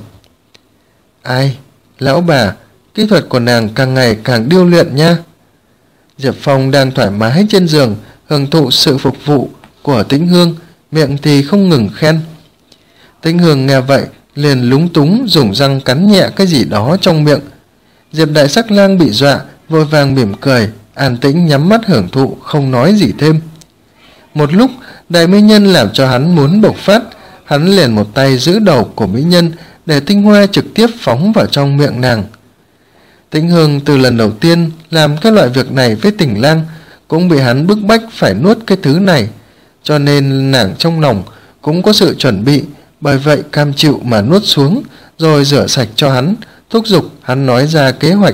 Ai, lão bà, kỹ thuật của nàng càng ngày càng điêu luyện nha. Diệp Phong đang thoải mái trên giường hưởng thụ sự phục vụ của Tĩnh Hương, miệng thì không ngừng khen. Tĩnh Hương nghe vậy liền lúng túng dùng răng cắn nhẹ cái gì đó trong miệng. Diệp Đại Sắc Lang bị dọa, vội vàng mỉm cười, an tĩnh nhắm mắt hưởng thụ, không nói gì thêm. Một lúc Đại Mỹ Nhân làm cho hắn muốn bộc phát, hắn liền một tay giữ đầu của Mỹ Nhân để tinh hoa trực tiếp phóng vào trong miệng nàng. Tĩnh Hương từ lần đầu tiên làm cái loại việc này với Tình Lang cũng bị hắn bức bách phải nuốt cái thứ này, cho nên nàng trong lòng cũng có sự chuẩn bị, bởi vậy cam chịu mà nuốt xuống, rồi rửa sạch cho hắn, thúc giục hắn nói ra kế hoạch.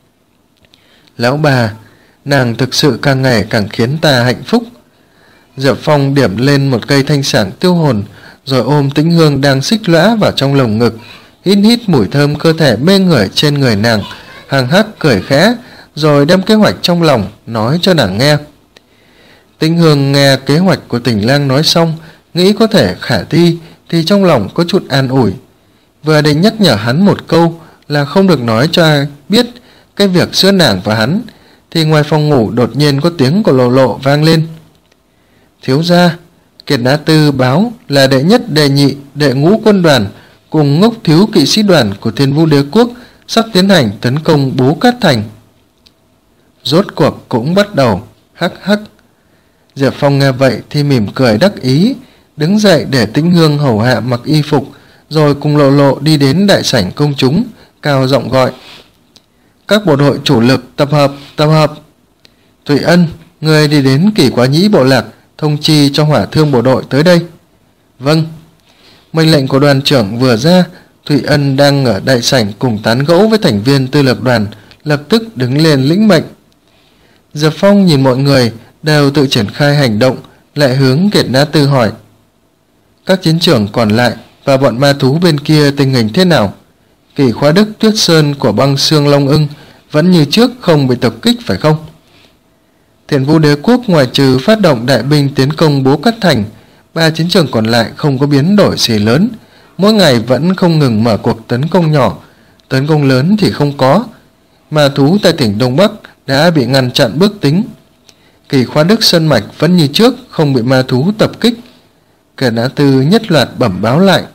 Lão bà, nàng thực sự càng ngày càng khiến ta hạnh phúc. Diệp Phong điểm lên một cây thanh sảng tiêu hồn, rồi ôm Tĩnh Hương đang xích lõa vào trong lồng ngực, hít hít mùi thơm cơ thể mê người trên người nàng, hằng hắc cười khẽ, rồi đem kế hoạch trong lòng nói cho nàng nghe. Tĩnh Hương nghe kế hoạch của Tình Lang nói xong, nghĩ có thể khả thi thì trong lòng có chút an ủi. Vừa định nhắc nhở hắn một câu là không được nói cho ai biết cái việc giữa nàng và hắn, thì ngoài phòng ngủ đột nhiên có tiếng của Lộ Lộ vang lên. Thiếu gia, Kiệt Nã Tư báo là đệ nhất, đệ nhị, đệ ngũ quân đoàn cùng ngốc thiếu kỵ sĩ đoàn của Thiên Vũ đế quốc sắp tiến hành tấn công Bố Cát Thành. Rốt cuộc cũng bắt đầu. Hắc hắc. Diệp Phong nghe vậy thì mỉm cười đắc ý, đứng dậy để Tĩnh Hương hầu hạ mặc y phục, rồi cùng Lộ Lộ đi đến đại sảnh công chúng, cao giọng gọi: Các bộ đội chủ lực tập hợp, tập hợp. Thụy Ân, người đi đến Kỷ Quá Nhĩ bộ lạc, thông chi cho hỏa thương bộ đội tới đây. Vâng. Mệnh lệnh của đoàn trưởng vừa ra, Thụy Ân đang ở đại sảnh cùng tán gẫu với thành viên tư lược đoàn, lập tức đứng lên lĩnh mệnh. Diệp Phong nhìn mọi người đều tự triển khai hành động, lại hướng Kiệt Nã Tư hỏi: Các chiến trưởng còn lại và bọn ma thú bên kia tình hình thế nào? Kỷ Khóa Đức, Tuyết Sơn của Băng Xương Long Ưng vẫn như trước không bị tập kích phải không? Thiên Vũ đế quốc ngoài trừ phát động đại binh tiến công Bố Cát Thành, ba chiến trường còn lại không có biến đổi gì lớn, mỗi ngày vẫn không ngừng mở cuộc tấn công nhỏ, tấn công lớn thì không có. Ma thú tại tỉnh Đông Bắc đã bị ngăn chặn bước tính. Kỷ Khóa Đức Sơn Mạch vẫn như trước không bị ma thú tập kích. Kiệt Nã Tư nhất loạt bẩm báo lại.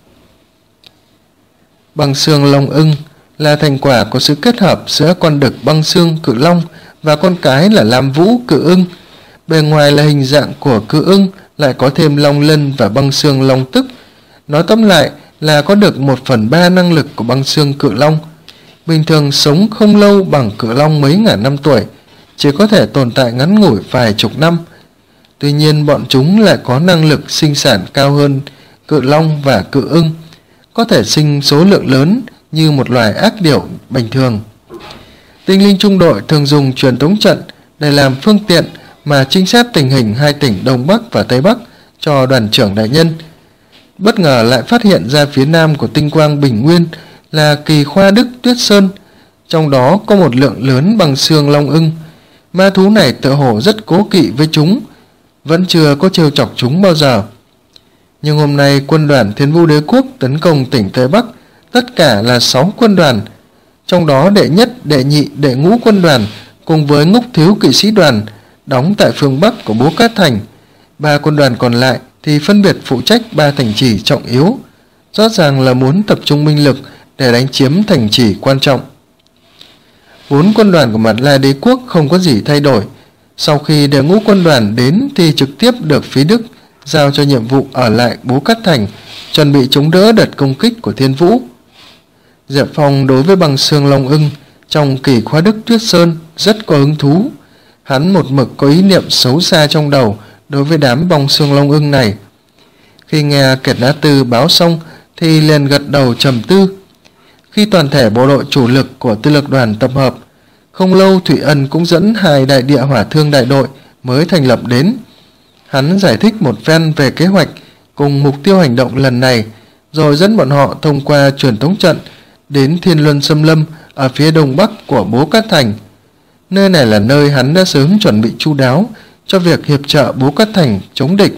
Băng Xương Long Ưng là thành quả của sự kết hợp giữa con đực Băng Xương Cự Long và con cái là Lam Vũ Cự Ưng. Bề ngoài là hình dạng của Cự Ưng, lại có thêm long lân và băng xương long tức. Nói tóm lại là có được một phần ba năng lực của băng xương Cự Long. Bình thường sống không lâu bằng Cự Long mấy ngàn năm tuổi, chỉ có thể tồn tại ngắn ngủi vài chục năm. Tuy nhiên bọn chúng lại có năng lực sinh sản cao hơn Cự Long và Cự Ưng, có thể sinh số lượng lớn như một loài ác điểu bình thường. Tinh linh trung đội thường dùng truyền tống trận để làm phương tiện mà trinh sát tình hình hai tỉnh Đông Bắc và Tây Bắc cho đoàn trưởng đại nhân. Bất ngờ lại phát hiện ra phía nam của tinh quang Bình Nguyên là kỳ khoa Đức Tuyết Sơn, trong đó có một lượng lớn bằng xương long ưng. Ma thú này tựa hồ rất cố kỵ với chúng, vẫn chưa có trêu chọc chúng bao giờ. Nhưng hôm nay quân đoàn Thiên Vũ Đế Quốc tấn công tỉnh Tây Bắc, tất cả là sáu quân đoàn, trong đó đệ nhất, đệ nhị, đệ ngũ quân đoàn cùng với ngốc thiếu kỵ sĩ đoàn đóng tại phương Bắc của Bố Cát Thành. Ba quân đoàn còn lại thì phân biệt phụ trách ba thành trì trọng yếu, rõ ràng là muốn tập trung binh lực để đánh chiếm thành trì quan trọng. Bốn quân đoàn của Mạt La Đế Quốc không có gì thay đổi. Sau khi đệ ngũ quân đoàn đến thì trực tiếp được phía Đức giao cho nhiệm vụ ở lại Bố Cát Thành, chuẩn bị chống đỡ đợt công kích của Thiên Vũ. Diệp Phong đối với bằng xương long ưng trong kỳ khoa Đức Tuyết Sơn rất có hứng thú. Hắn một mực có ý niệm xấu xa trong đầu đối với đám bong xương long ưng này. Khi nghe Kiệt Nã Tư báo xong thì liền gật đầu trầm tư. Khi toàn thể bộ đội chủ lực của tư lược đoàn tập hợp, không lâu Thủy Ân cũng dẫn hai đại địa hỏa thương đại đội mới thành lập đến. Hắn giải thích một phen về kế hoạch cùng mục tiêu hành động lần này, rồi dẫn bọn họ thông qua truyền tống trận đến Thiên Luân Xâm Lâm ở phía đông bắc của Bố Cát Thành. Nơi này là nơi hắn đã sớm chuẩn bị chu đáo cho việc hiệp trợ Bố Cát Thành chống địch.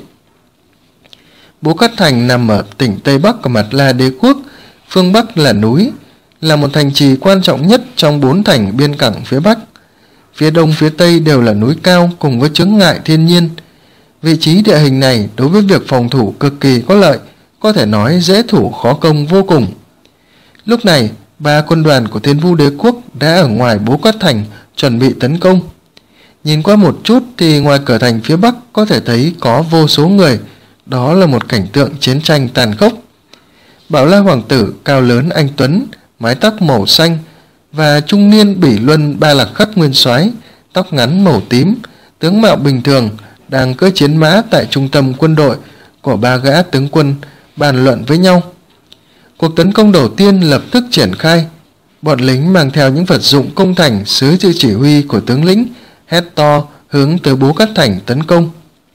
Bố Cát Thành nằm ở tỉnh Tây Bắc của Mạt La Đế Quốc, phương Bắc là núi, là một thành trì quan trọng nhất trong bốn thành biên cảng phía Bắc. Phía đông, phía tây đều là núi cao cùng với chướng ngại thiên nhiên. Vị trí địa hình này đối với việc phòng thủ cực kỳ có lợi, có thể nói dễ thủ khó công vô cùng. Lúc này, ba quân đoàn của Thiên Vũ Đế Quốc đã ở ngoài Bố Cát Thành chuẩn bị tấn công. Nhìn qua một chút thì ngoài cửa thành phía Bắc có thể thấy có vô số người, đó là một cảnh tượng chiến tranh tàn khốc. Bảo La Hoàng tử cao lớn anh tuấn, mái tóc màu xanh, và trung niên Bỉ Luân Ba Lạc Khắc nguyên soái, tóc ngắn màu tím, tướng mạo bình thường, đang cưỡi chiến mã tại trung tâm quân đội của ba gã tướng quân bàn luận với nhau. Cuộc tấn công đầu tiên lập tức triển khai. Bọn lính mang theo những vật dụng công thành dưới sự chỉ huy của tướng lĩnh hét to hướng tới Bố Cát Thành tấn công.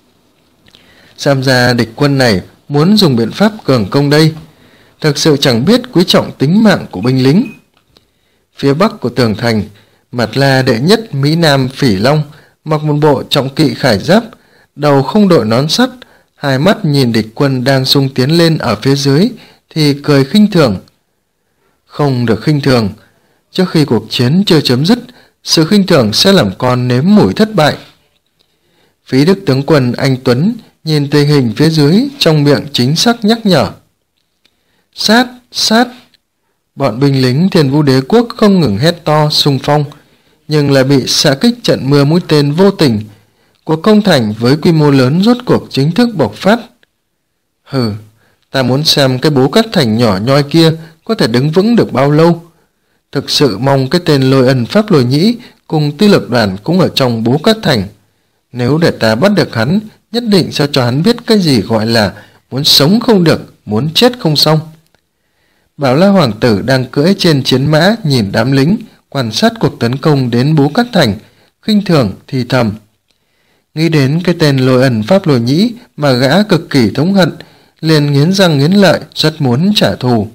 Xem ra địch quân này muốn dùng biện pháp cường công đây, thực sự chẳng biết quý trọng tính mạng của binh lính. Phía bắc của tường thành, Mạt La đệ nhất Mỹ Nam Phỉ Long mặc một bộ trọng kỵ khải giáp, đầu không đội nón sắt, hai mắt nhìn địch quân đang xung tiến lên ở phía dưới thì cười khinh thường. Không được khinh thường, trước khi cuộc chiến chưa chấm dứt, sự khinh thường sẽ làm con nếm mùi thất bại. Phí Đức tướng quân anh tuấn nhìn tình hình phía dưới, trong miệng chính xác nhắc nhở. Sát, sát! Bọn binh lính Thiên Vũ Đế Quốc không ngừng hét to xung phong, nhưng lại bị xạ kích trận mưa mũi tên vô tình. Cuộc công thành với quy mô lớn rốt cuộc chính thức bộc phát. Hừ, ta muốn xem cái Bố Cát Thành nhỏ nhoi kia có thể đứng vững được bao lâu. Thực sự mong cái tên Lôi Ân Pháp Lôi Nhĩ cùng tư lược đoàn cũng ở trong Bố Cát Thành. Nếu để ta bắt được hắn, nhất định sẽ cho hắn biết cái gì gọi là muốn sống không được, muốn chết không xong. Bảo La Hoàng tử đang cưỡi trên chiến mã nhìn đám lính quan sát cuộc tấn công đến Bố Cát Thành, khinh thường thì thầm. Nghĩ đến cái tên Lôi Ân Pháp Lôi Nhĩ mà gã cực kỳ thống hận, liền nghiến răng nghiến lợi, rất muốn trả thù.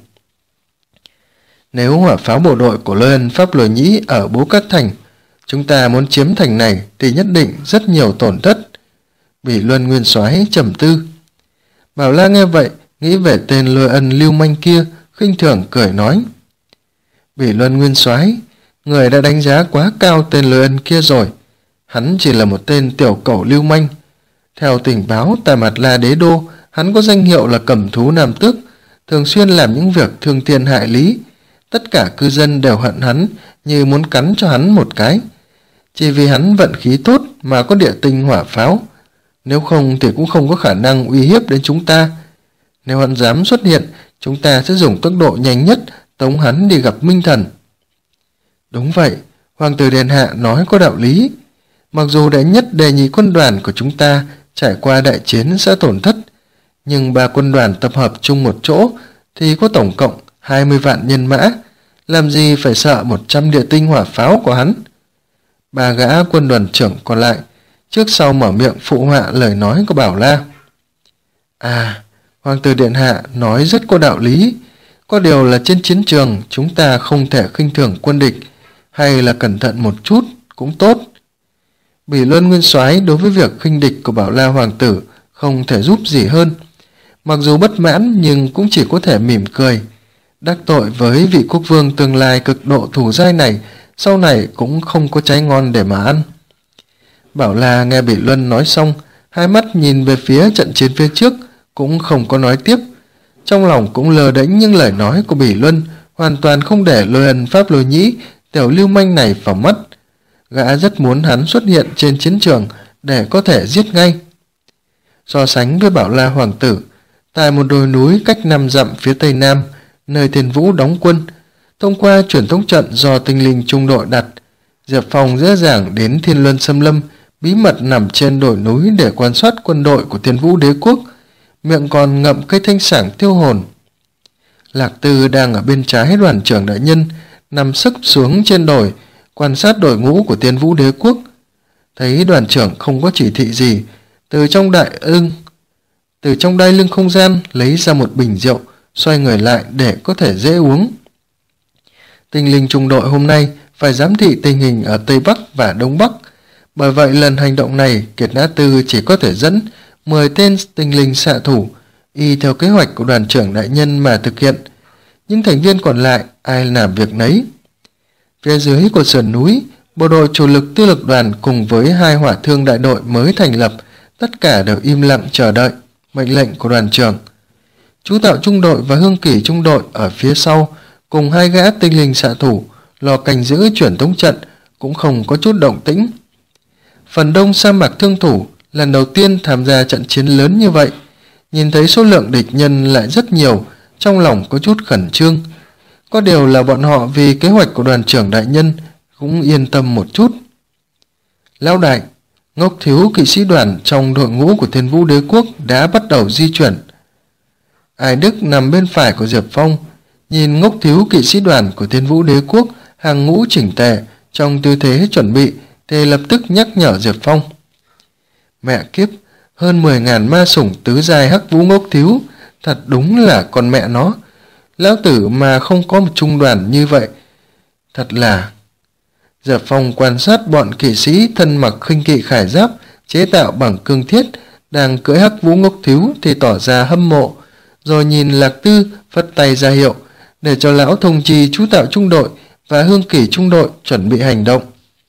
Nếu hỏa pháo bộ đội của Lôi Ân Pháp Lôi Nhĩ ở Bố Cát Thành, chúng ta muốn chiếm thành này thì nhất định rất nhiều tổn thất. Bỉ Luân nguyên soái trầm tư. Bảo La nghe vậy, nghĩ về tên Lôi Ân lưu manh kia, khinh thường cười nói. Bỉ Luân nguyên soái, người đã đánh giá quá cao tên Lôi Ân kia rồi. Hắn chỉ là một tên tiểu cẩu lưu manh. Theo tình báo tại Mạt La Đế Đô, hắn có danh hiệu là cầm thú nam tước, thường xuyên làm những việc thương thiên hại lý. Tất cả cư dân đều hận hắn như muốn cắn cho hắn một cái. Chỉ vì hắn vận khí tốt mà có địa tinh hỏa pháo. Nếu không thì cũng không có khả năng uy hiếp đến chúng ta. Nếu hắn dám xuất hiện, chúng ta sẽ dùng tốc độ nhanh nhất tống hắn đi gặp Minh Thần. Đúng vậy, Hoàng tử Điện Hạ nói có đạo lý. Mặc dù đệ nhất đệ nhị quân đoàn của chúng ta trải qua đại chiến sẽ tổn thất, nhưng ba quân đoàn tập hợp chung một chỗ thì có tổng cộng hai mươi vạn nhân mã, làm gì phải sợ một trăm địa tinh hỏa pháo của hắn. Ba gã quân đoàn trưởng còn lại trước sau mở miệng phụ họa lời nói của Bảo La. À, Hoàng tử điện hạ nói rất có đạo lý, có điều là trên chiến trường chúng ta không thể khinh thường quân địch, hay là cẩn thận một chút cũng tốt. Bỉ Luân nguyên soái đối với việc khinh địch của Bảo La hoàng tử không thể giúp gì hơn, mặc dù bất mãn nhưng cũng chỉ có thể mỉm cười. Đắc tội với vị quốc vương tương lai cực độ thù dai này, sau này cũng không có trái ngon để mà ăn. Bảo La nghe Bỉ Luân nói xong, hai mắt nhìn về phía trận chiến phía trước, cũng không có nói tiếp. Trong lòng cũng lờ đễnh những lời nói của Bỉ Luân, hoàn toàn không để Lôi Ân Pháp Lôi Nhĩ tiểu lưu manh này vào mắt. Gã rất muốn hắn xuất hiện trên chiến trường để có thể giết ngay. So sánh với Bảo La hoàng tử, tại một đồi núi cách năm dặm phía tây nam, nơi Thiên Vũ đóng quân, thông qua truyền tống trận do tinh linh trung đội đặt, Diệp Phong dễ dàng đến Thiên Luân Xâm Lâm, bí mật nằm trên đồi núi để quan sát quân đội của Thiên Vũ đế quốc, miệng còn ngậm cây thanh sảng tiêu hồn. Lạc Tư đang ở bên trái đoàn trưởng đại nhân, nằm sấp xuống trên đồi, quan sát đội ngũ của Thiên Vũ đế quốc. Thấy đoàn trưởng không có chỉ thị gì, từ trong đại ưng, từ trong đai lưng không gian lấy ra một bình rượu, xoay người lại để có thể dễ uống. Tinh linh trung đội hôm nay phải giám thị tình hình ở Tây Bắc và Đông Bắc, bởi vậy lần hành động này Kiệt Nã Tư chỉ có thể dẫn mười tên tinh linh xạ thủ y theo kế hoạch của đoàn trưởng đại nhân mà thực hiện. Những thành viên còn lại ai làm việc nấy. Phía dưới của sườn núi, bộ đội chủ lực tư lực đoàn cùng với hai hỏa thương đại đội mới thành lập, tất cả đều im lặng chờ đợi mệnh lệnh của đoàn trưởng. Chú Tạo trung đội và Hương Kỷ trung đội ở phía sau cùng hai gã tinh linh xạ thủ lò canh giữ chuyển tống trận cũng không có chút động tĩnh. Phần đông sa mạc thương thủ lần đầu tiên tham gia trận chiến lớn như vậy, nhìn thấy số lượng địch nhân lại rất nhiều, trong lòng có chút khẩn trương. Có điều là bọn họ vì kế hoạch của đoàn trưởng đại nhân cũng yên tâm một chút. Lão đại, Ngốc Thiếu kỵ sĩ đoàn trong đội ngũ của Thiên Vũ đế quốc đã bắt đầu di chuyển. Ai Đức nằm bên phải của Diệp Phong, nhìn Ngốc Thiếu kỵ sĩ đoàn của Thiên Vũ đế quốc hàng ngũ chỉnh tề trong tư thế chuẩn bị thì lập tức nhắc nhở Diệp Phong. Mẹ kiếp, hơn mười ngàn ma sủng tứ giai hắc vũ Ngốc Thiếu, thật đúng là con mẹ nó. Lão tử mà không có một trung đoàn như vậy, thật là... Diệp Phong quan sát bọn kỵ sĩ thân mặc khinh kỵ khải giáp chế tạo bằng cương thiết đang cưỡi hắc vũ Ngốc Thiếu thì tỏ ra hâm mộ, rồi nhìn Lạc Tư phất tay ra hiệu để cho lão thông trì chú Tạo trung đội và Hương Kỷ trung đội chuẩn bị hành động.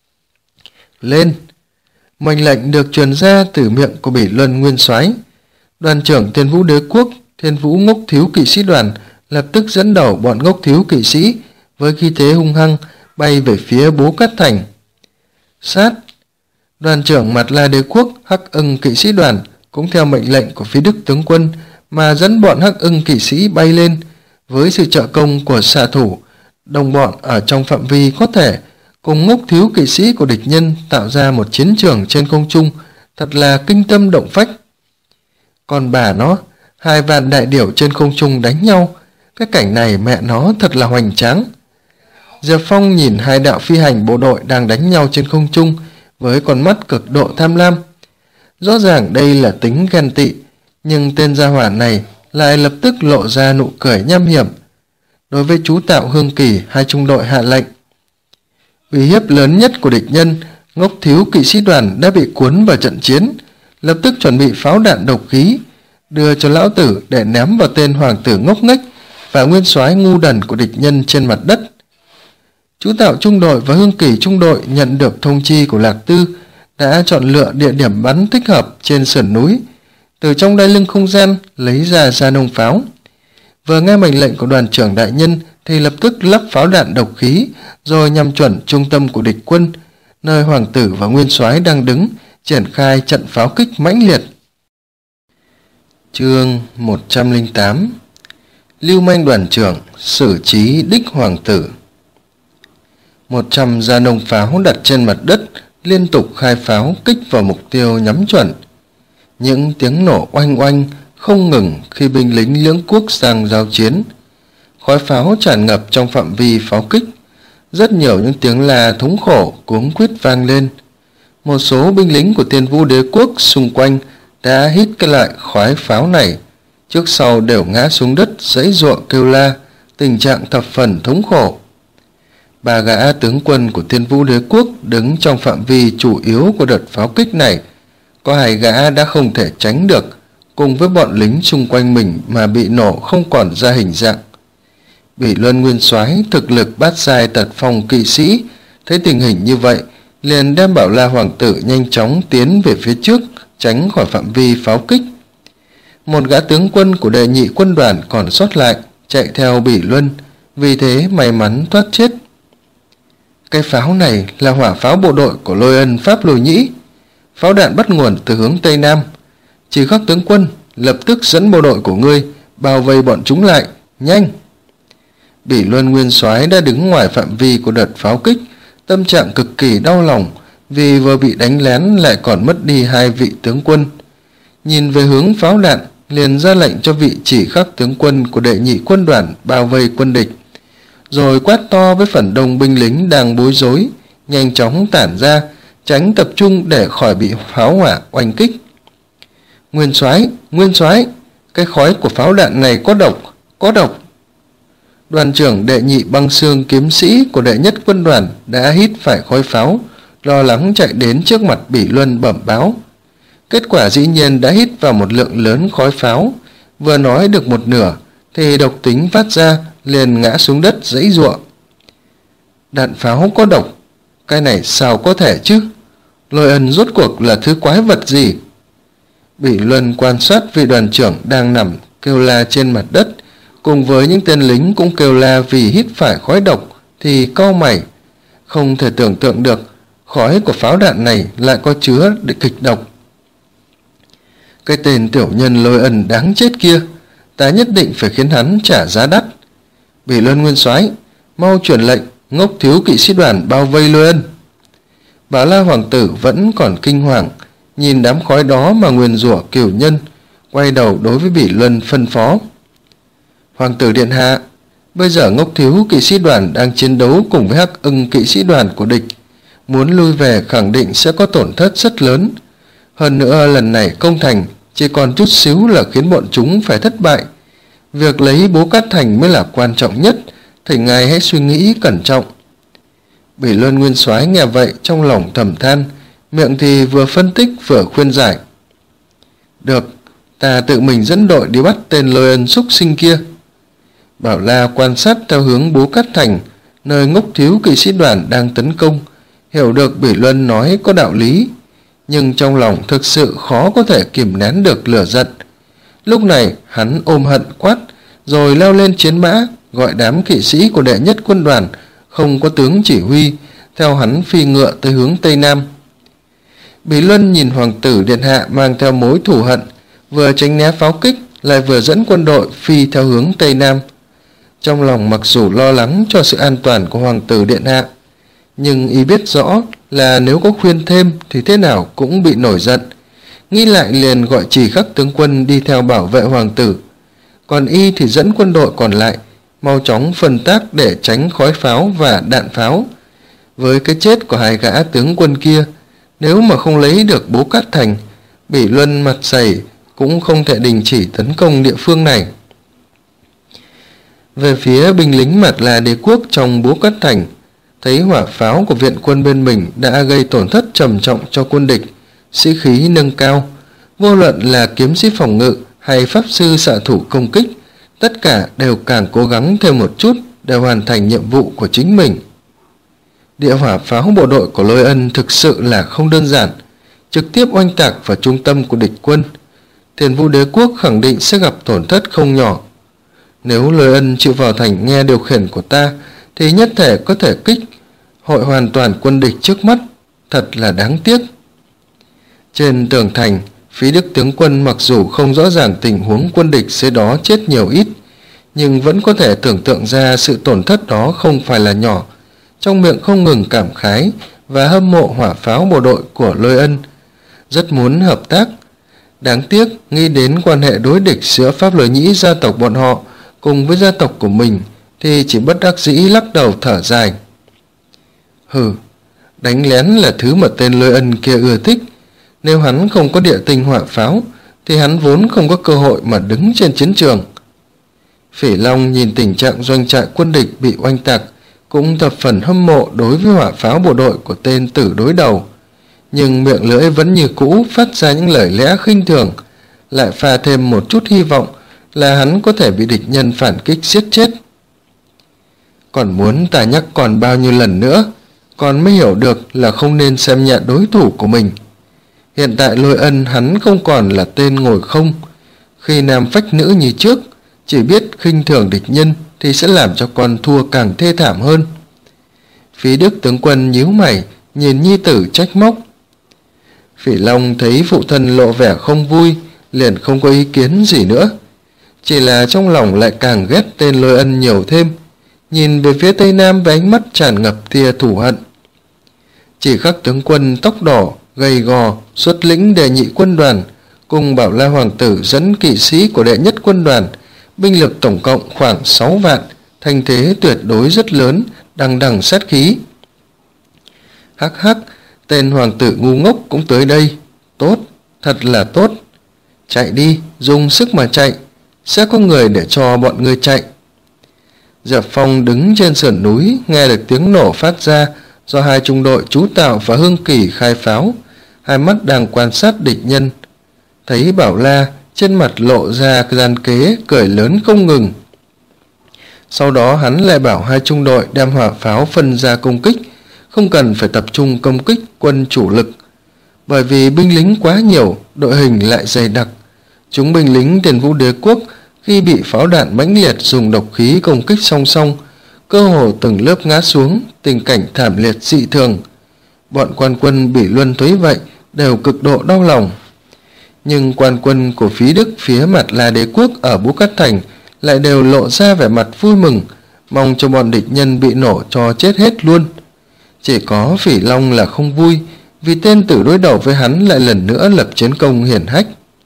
Lên! Mệnh lệnh được truyền ra từ miệng của Bỉ Luân nguyên soái. Đoàn trưởng Thiên Vũ đế quốc, Thiên Vũ Ngốc Thiếu kỵ sĩ đoàn lập tức dẫn đầu bọn Ngốc Thiếu kỵ sĩ với khí thế hung hăng bay về phía Bố Cát Thành. Sát! Đoàn trưởng Mạt La đế quốc Hắc Ưng kỵ sĩ đoàn cũng theo mệnh lệnh của phía Đức tướng quân mà dẫn bọn Hắc Ưng kỵ sĩ bay lên, với sự trợ công của xạ thủ đồng bọn ở trong phạm vi có thể cùng Ngốc Thiếu kỵ sĩ của địch nhân tạo ra một chiến trường trên không trung thật là kinh tâm động phách. Còn bà nó, hai vạn đại điểu trên không trung đánh nhau, cái cảnh này mẹ nó thật là hoành tráng. Diệp Phong nhìn hai đạo phi hành bộ đội đang đánh nhau trên không trung với con mắt cực độ tham lam. Rõ ràng đây là tính ghen tị, nhưng tên gia hỏa này lại lập tức lộ ra nụ cười nham hiểm. Đối với chú Tạo Hương Kỳ, hai trung đội hạ lệnh. Uy hiếp lớn nhất của địch nhân, Ngốc Thiếu kỵ sĩ đoàn đã bị cuốn vào trận chiến, lập tức chuẩn bị pháo đạn độc khí, đưa cho lão tử để ném vào tên hoàng tử ngốc nghếch và nguyên soái ngu đần của địch nhân trên mặt đất. Chú Tạo trung đội và Hương Kỷ trung đội nhận được thông chi của Lạc Tư đã chọn lựa địa điểm bắn thích hợp trên sườn núi, từ trong đai lưng không gian lấy ra gia nông pháo. Vừa nghe mệnh lệnh của đoàn trưởng đại nhân thì lập tức lắp pháo đạn độc khí rồi nhằm chuẩn trung tâm của địch quân, nơi hoàng tử và nguyên soái đang đứng, triển khai trận pháo kích mãnh liệt. Chương một trăm lẻ tám. Lưu manh đoàn trưởng xử trí đích hoàng tử. Một trăm gia nông pháo đặt trên mặt đất liên tục khai pháo kích vào mục tiêu nhắm chuẩn. Những tiếng nổ oanh oanh không ngừng khi binh lính lưỡng quốc sang giao chiến. khói pháo tràn ngập trong phạm vi pháo kích. Rất nhiều những tiếng la thống khổ cuống quýt vang lên. Một số binh lính của Thiên Vũ Đế quốc xung quanh đã hít cái loại khói pháo này, trước sau đều ngã xuống đất giãy giụa kêu la, tình trạng thập phần thống khổ. Ba gã tướng quân của Thiên Vũ Đế quốc đứng trong phạm vi chủ yếu của đợt pháo kích này, có hai gã đã không thể tránh được, cùng với bọn lính xung quanh mình mà bị nổ không còn ra hình dạng. Bỉ Luân Nguyên Soái thực lực bát giai tật phong kỵ sĩ, thấy tình hình như vậy, liền đem Bảo La hoàng tử nhanh chóng tiến về phía trước, tránh khỏi phạm vi pháo kích. Một gã tướng quân của đệ nhị quân đoàn còn sót lại, chạy theo Bỉ Luân, vì thế may mắn thoát chết. Cái pháo này là hỏa pháo bộ đội của Lôi Ân Pháp Lôi Nhĩ. Pháo đạn bắt nguồn từ hướng Tây Nam. Chỉ Khắc tướng quân lập tức dẫn bộ đội của ngươi bao vây bọn chúng lại, nhanh! Bỉ Luân Nguyên Soái đã đứng ngoài phạm vi của đợt pháo kích, tâm trạng cực kỳ đau lòng vì vừa bị đánh lén lại còn mất đi hai vị tướng quân. Nhìn về hướng pháo đạn, liền ra lệnh cho vị Chỉ Khắc tướng quân của đệ nhị quân đoàn bao vây quân địch, rồi quát to với phần đông binh lính đang bối rối, nhanh chóng tản ra, tránh tập trung để khỏi bị pháo hỏa oanh kích. Nguyên Soái, Nguyên Soái, cái khói của pháo đạn này có độc, có độc. Đoàn trưởng đệ nhị băng xương kiếm sĩ của đệ nhất quân đoàn đã hít phải khói pháo, lo lắng chạy đến trước mặt Bỉ Luân bẩm báo. Kết quả dĩ nhiên đã hít vào một lượng lớn khói pháo, vừa nói được một nửa thì độc tính phát ra, liền ngã xuống đất giãy giụa. Đạn pháo có độc, cái này sao có thể chứ? Lôi Ân rốt cuộc là thứ quái vật gì? Bỉ Luân quan sát vị đoàn trưởng đang nằm kêu la trên mặt đất, cùng với những tên lính cũng kêu la vì hít phải khói độc, thì cau mày. Không thể tưởng tượng được khói của pháo đạn này lại có chứa kịch độc. Cái tên tiểu nhân Lôi Ân đáng chết kia, ta nhất định phải khiến hắn trả giá đắt. Bỉ Luân Nguyên Soái, mau truyền lệnh ngốc thiếu kỵ sĩ đoàn bao vây Lôi Ân. Bảo La hoàng tử vẫn còn kinh hoàng, nhìn đám khói đó mà nguyền rủa cửu nhân, quay đầu đối với Bỉ Luân phân phó. Hoàng tử điện hạ, bây giờ ngốc thiếu kỵ sĩ đoàn đang chiến đấu cùng với Hắc Ưng kỵ sĩ đoàn của địch, muốn lui về khẳng định sẽ có tổn thất rất lớn. Hơn nữa lần này công thành chỉ còn chút xíu là khiến bọn chúng phải thất bại. Việc lấy Bố Cát Thành mới là quan trọng nhất, thỉnh ngài hãy suy nghĩ cẩn trọng. Bỉ Luân Nguyên Soái nghe vậy trong lòng thầm than, miệng thì vừa phân tích vừa khuyên giải. Được, ta tự mình dẫn đội đi bắt tên Lôi Ân xúc sinh kia. Bảo La quan sát theo hướng Bố Cát Thành, nơi ngốc thiếu kỵ sĩ đoàn đang tấn công, hiểu được Bỉ Luân nói có đạo lý, nhưng trong lòng thực sự khó có thể kìm nén được lửa giận. Lúc này hắn ôm hận quát, rồi leo lên chiến mã, gọi đám kỵ sĩ của đệ nhất quân đoàn không có tướng chỉ huy, theo hắn phi ngựa tới hướng Tây Nam. Bỉ Luân nhìn hoàng tử điện hạ mang theo mối thù hận, vừa tránh né pháo kích lại vừa dẫn quân đội phi theo hướng Tây Nam. Trong lòng mặc dù lo lắng cho sự an toàn của hoàng tử điện hạ, nhưng y biết rõ là nếu có khuyên thêm thì thế nào cũng bị nổi giận. Nghĩ lại liền gọi Chỉ Khắc tướng quân đi theo bảo vệ hoàng tử, còn y thì dẫn quân đội còn lại mau chóng phân tác để tránh khói pháo và đạn pháo. Với cái chết của hai gã tướng quân kia, nếu mà không lấy được Bố Cát Thành, Bỉ Luân mặt dày cũng không thể đình chỉ tấn công địa phương này. Về phía binh lính Mạt La đế quốc trong Bố Cát Thành, thấy hỏa pháo của viện quân bên mình đã gây tổn thất trầm trọng cho quân địch, sĩ khí nâng cao. Vô luận là kiếm sĩ phòng ngự hay pháp sư xạ thủ công kích, tất cả đều càng cố gắng thêm một chút để hoàn thành nhiệm vụ của chính mình. Địa hỏa pháo bộ đội của Lôi Ân thực sự là không đơn giản, trực tiếp oanh tạc vào trung tâm của địch quân. Thiên Vũ đế quốc khẳng định sẽ gặp tổn thất không nhỏ. Nếu Lôi Ân chịu vào thành nghe điều khiển của ta, thì nhất thể có thể kích hội hoàn toàn quân địch trước mắt, thật là đáng tiếc. Trên tường thành, Phí Đức tướng quân mặc dù không rõ ràng tình huống quân địch dưới đó chết nhiều ít, nhưng vẫn có thể tưởng tượng ra sự tổn thất đó không phải là nhỏ, trong miệng không ngừng cảm khái và hâm mộ hỏa pháo bộ đội của Lôi Ân, rất muốn hợp tác. Đáng tiếc nghĩ đến quan hệ đối địch giữa Pháp Lôi Nhĩ gia tộc bọn họ cùng với gia tộc của mình, thì chỉ bất đắc dĩ lắc đầu thở dài. Hừ, đánh lén là thứ mà tên Lôi Ân kia ưa thích. Nếu hắn không có địa tinh hỏa pháo thì hắn vốn không có cơ hội mà đứng trên chiến trường. Phỉ Long nhìn tình trạng doanh trại quân địch bị oanh tạc cũng thập phần hâm mộ đối với hỏa pháo bộ đội của tên tử đối đầu, nhưng miệng lưỡi vẫn như cũ phát ra những lời lẽ khinh thường, lại pha thêm một chút hy vọng là hắn có thể bị địch nhân phản kích giết chết. Còn muốn ta nhắc còn bao nhiêu lần nữa, còn mới hiểu được là không nên xem nhẹ đối thủ của mình. Hiện tại Lôi Ân hắn không còn là tên ngồi không, khi nam phách nữ như trước, chỉ biết khinh thường địch nhân thì sẽ làm cho con thua càng thê thảm hơn. Phí Đức tướng quân nhíu mày, nhìn nhi tử trách móc. Phỉ Long thấy phụ thân lộ vẻ không vui, liền không có ý kiến gì nữa, chỉ là trong lòng lại càng ghét tên Lôi Ân nhiều thêm, nhìn về phía Tây Nam với ánh mắt tràn ngập tia thù hận. Chỉ khắc tướng quân tóc đỏ, gầy gò, xuất lĩnh đệ nhị quân đoàn, cùng Bảo La hoàng tử dẫn kỵ sĩ của đệ nhất quân đoàn, binh lực tổng cộng khoảng sáu vạn, thanh thế tuyệt đối rất lớn, đằng đằng sát khí. Hắc hắc, tên hoàng tử ngu ngốc cũng tới đây. Tốt, thật là tốt. Chạy đi, dùng sức mà chạy, sẽ có người để cho bọn người chạy. Diệp Phong đứng trên sườn núi, nghe được tiếng nổ phát ra do hai trung đội Chú Tạo và Hương Kỳ khai pháo, hai mắt đang quan sát địch nhân. Thấy Bảo La, trên mặt lộ ra gian kế, cười lớn không ngừng. Sau đó hắn lại bảo hai trung đội đem hỏa pháo phân ra công kích, không cần phải tập trung công kích quân chủ lực. Bởi vì binh lính quá nhiều, đội hình lại dày đặc, chúng binh lính Tiền Vũ Đế quốc khi bị pháo đạn mãnh liệt dùng độc khí công kích song song, cơ hồ từng lớp ngã xuống, tình cảnh thảm liệt dị thường. Bọn quan quân Bỉ Luân thấy vậy đều cực độ đau lòng. Nhưng quan quân của Phí Đức phía Mạt La Đế quốc ở Bú Cát Thành lại đều lộ ra vẻ mặt vui mừng, mong cho bọn địch nhân bị nổ cho chết hết luôn. Chỉ có Phỉ Long là không vui, vì tên tử đối đầu với hắn lại lần nữa lập chiến công hiển hách.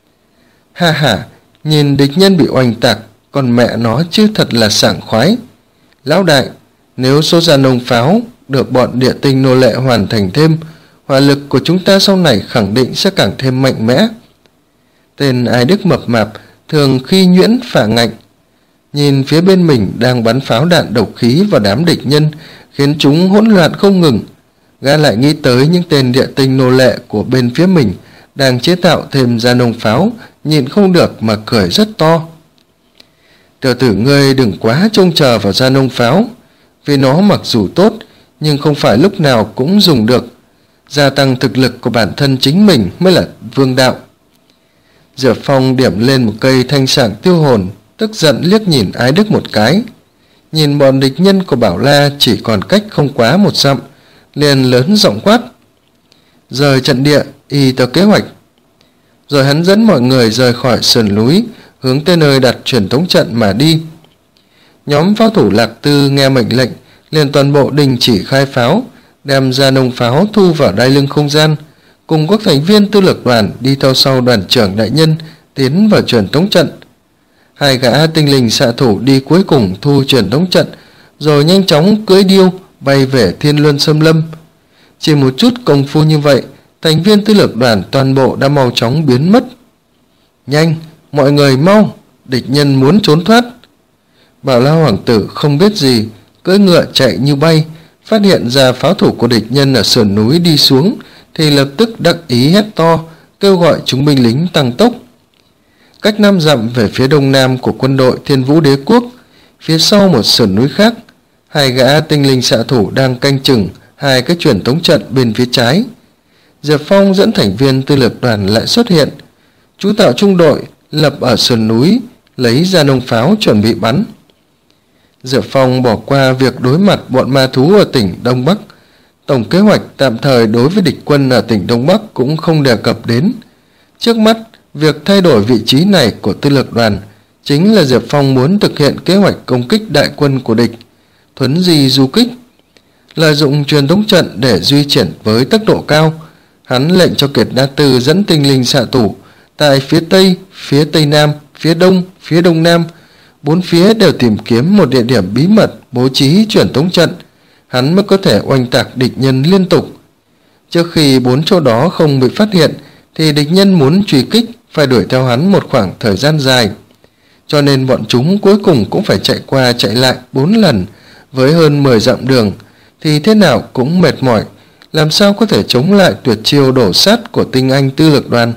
Ha ha, nhìn địch nhân bị oanh tạc, còn mẹ nó chứ thật là sảng khoái. Lão đại, nếu số gia nông pháo được bọn địa tinh nô lệ hoàn thành thêm, hỏa lực của chúng ta sau này khẳng định sẽ càng thêm mạnh mẽ. Tên Ai Đức mập mạp thường khi nhuyễn phả ngạnh, nhìn phía bên mình đang bắn pháo đạn độc khí vào đám địch nhân, khiến chúng hỗn loạn không ngừng. Gã lại nghĩ tới những tên địa tinh nô lệ của bên phía mình đang chế tạo thêm gia nông pháo, nhịn không được mà cười rất to. Tiểu tử ngươi đừng quá trông chờ vào gia nông pháo, vì nó mặc dù tốt nhưng không phải lúc nào cũng dùng được. Gia tăng thực lực của bản thân chính mình mới là vương đạo. Diệp Phong điểm lên một cây thanh sảng tiêu hồn, tức giận liếc nhìn Ái Đức một cái. Nhìn bọn địch nhân của Bảo La chỉ còn cách không quá một dặm, liền lớn giọng quát: rời trận địa, y theo kế hoạch. Rồi hắn dẫn mọi người rời khỏi sườn núi, hướng tới nơi đặt truyền tống trận mà đi. Nhóm pháo thủ Lạc Tư nghe mệnh lệnh, liền toàn bộ đình chỉ khai pháo, đem ra nông pháo thu vào đai lưng không gian, cùng các thành viên tư lược đoàn đi theo sau đoàn trưởng đại nhân tiến vào truyền tống trận. Hai gã tinh linh xạ thủ đi cuối cùng thu truyền tống trận, rồi nhanh chóng cưỡi điêu bay về Thiên Luân Xâm Lâm. Chỉ một chút công phu như vậy, thành viên tư lược đoàn toàn bộ đã mau chóng biến mất. Nhanh, mọi người mau, địch nhân muốn trốn thoát. Bảo La hoàng tử không biết gì, cưỡi ngựa chạy như bay, phát hiện ra pháo thủ của địch nhân ở sườn núi đi xuống, thì lập tức đắc ý hét to, kêu gọi chúng binh lính tăng tốc. Cách năm dặm về phía đông nam của quân đội Thiên Vũ Đế quốc, phía sau một sườn núi khác, hai gã tinh linh xạ thủ đang canh chừng hai cái truyền tống trận bên phía trái. Diệp Phong dẫn thành viên tư lược đoàn lại xuất hiện. Chú Tạo trung đội lập ở sườn núi, lấy ra nông pháo chuẩn bị bắn. Diệp Phong bỏ qua việc đối mặt bọn ma thú ở tỉnh Đông Bắc. Tổng kế hoạch tạm thời đối với địch quân ở tỉnh Đông Bắc cũng không đề cập đến. Trước mắt, việc thay đổi vị trí này của tư lược đoàn chính là Diệp Phong muốn thực hiện kế hoạch công kích đại quân của địch, thuấn di du kích. Lợi dụng truyền tống trận để di chuyển với tốc độ cao, hắn lệnh cho Kiệt Đa Tư dẫn tinh linh xạ thủ tại phía Tây, phía Tây Nam, phía Đông, phía Đông Nam, bốn phía đều tìm kiếm một địa điểm bí mật bố trí truyền tống trận, hắn mới có thể oanh tạc địch nhân liên tục. Trước khi bốn chỗ đó không bị phát hiện thì địch nhân muốn truy kích phải đuổi theo hắn một khoảng thời gian dài, cho nên bọn chúng cuối cùng cũng phải chạy qua chạy lại bốn lần với hơn mười dặm đường, thì thế nào cũng mệt mỏi, làm sao có thể chống lại tuyệt chiêu đổ sát của tinh anh tư lực đoàn.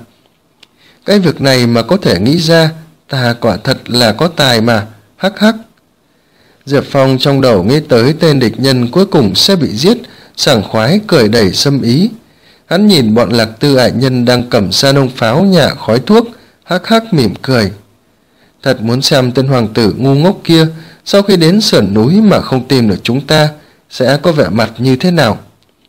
Cái việc này mà có thể nghĩ ra, ta quả thật là có tài mà, hắc hắc. Diệp Phong trong đầu nghĩ tới tên địch nhân cuối cùng sẽ bị giết, sảng khoái cười đầy xâm ý. Hắn nhìn bọn Lạc Tư ải nhân đang cầm sa nông pháo nhả khói thuốc, hắc hắc mỉm cười. Thật muốn xem tên hoàng tử ngu ngốc kia sau khi đến sườn núi mà không tìm được chúng ta sẽ có vẻ mặt như thế nào.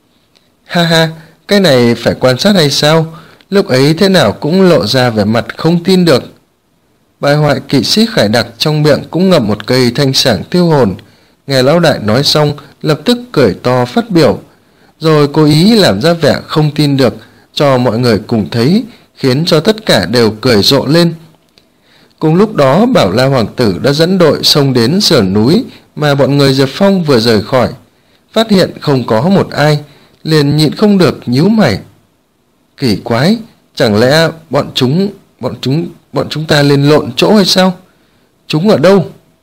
Ha ha, cái này phải quan sát hay sao? Lúc ấy thế nào cũng lộ ra vẻ mặt không tin được. Bài hoại kỵ sĩ Khải Đặc trong miệng cũng ngậm một cây thanh sảng tiêu hồn, nghe lão đại nói xong lập tức cười to phát biểu, rồi cố ý làm ra vẻ không tin được cho mọi người cùng thấy, khiến cho tất cả đều cười rộ lên. Cùng lúc đó Bảo La hoàng tử đã dẫn đội xông đến sườn núi mà bọn người Diệp Phong vừa rời khỏi, phát hiện không có một ai, liền nhịn không được nhíu mày. Kỳ quái, chẳng lẽ bọn chúng bọn chúng bọn chúng ta lên lộn chỗ hay sao? Chúng ở đâu?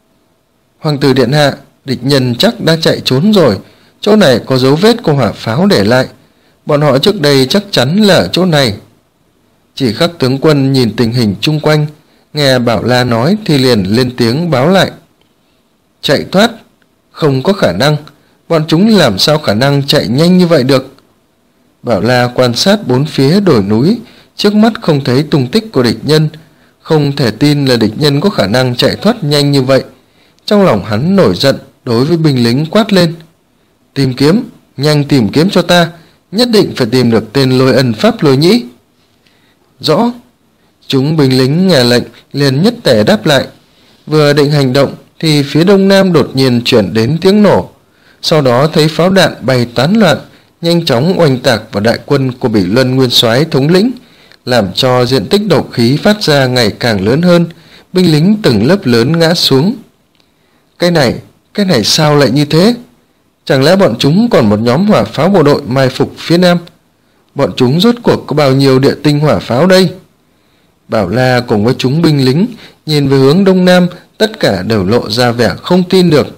Hoàng tử điện hạ, địch nhân chắc đã chạy trốn rồi, chỗ này có dấu vết của hỏa pháo để lại, bọn họ trước đây chắc chắn là ở chỗ này. Chỉ Khắc tướng quân nhìn tình hình chung quanh, nghe Bảo La nói thì liền lên tiếng báo lại. Chạy thoát? Không có khả năng, bọn chúng làm sao khả năng chạy nhanh như vậy được? Bảo La quan sát bốn phía đồi núi, trước mắt không thấy tung tích của địch nhân, không thể tin là địch nhân có khả năng chạy thoát nhanh như vậy. Trong lòng hắn nổi giận, đối với binh lính quát lên. Tìm kiếm, nhanh tìm kiếm cho ta, nhất định phải tìm được tên Lôi Ân Pháp Lôi Nhĩ. Rõ. Chúng binh lính nghe lệnh liền nhất tề đáp lại. Vừa định hành động thì phía đông nam đột nhiên chuyển đến tiếng nổ, sau đó thấy pháo đạn bay tán loạn, nhanh chóng oanh tạc vào đại quân của Bỉ Luân Nguyên Soái thống lĩnh, làm cho diện tích độc khí phát ra ngày càng lớn hơn, binh lính từng lớp lớn ngã xuống. Cái này, cái này sao lại như thế? Chẳng lẽ bọn chúng còn một nhóm hỏa pháo bộ đội mai phục phía nam? Bọn chúng rốt cuộc có bao nhiêu địa tinh hỏa pháo đây? Bảo La cùng với chúng binh lính nhìn về hướng đông nam, tất cả đều lộ ra vẻ không tin được.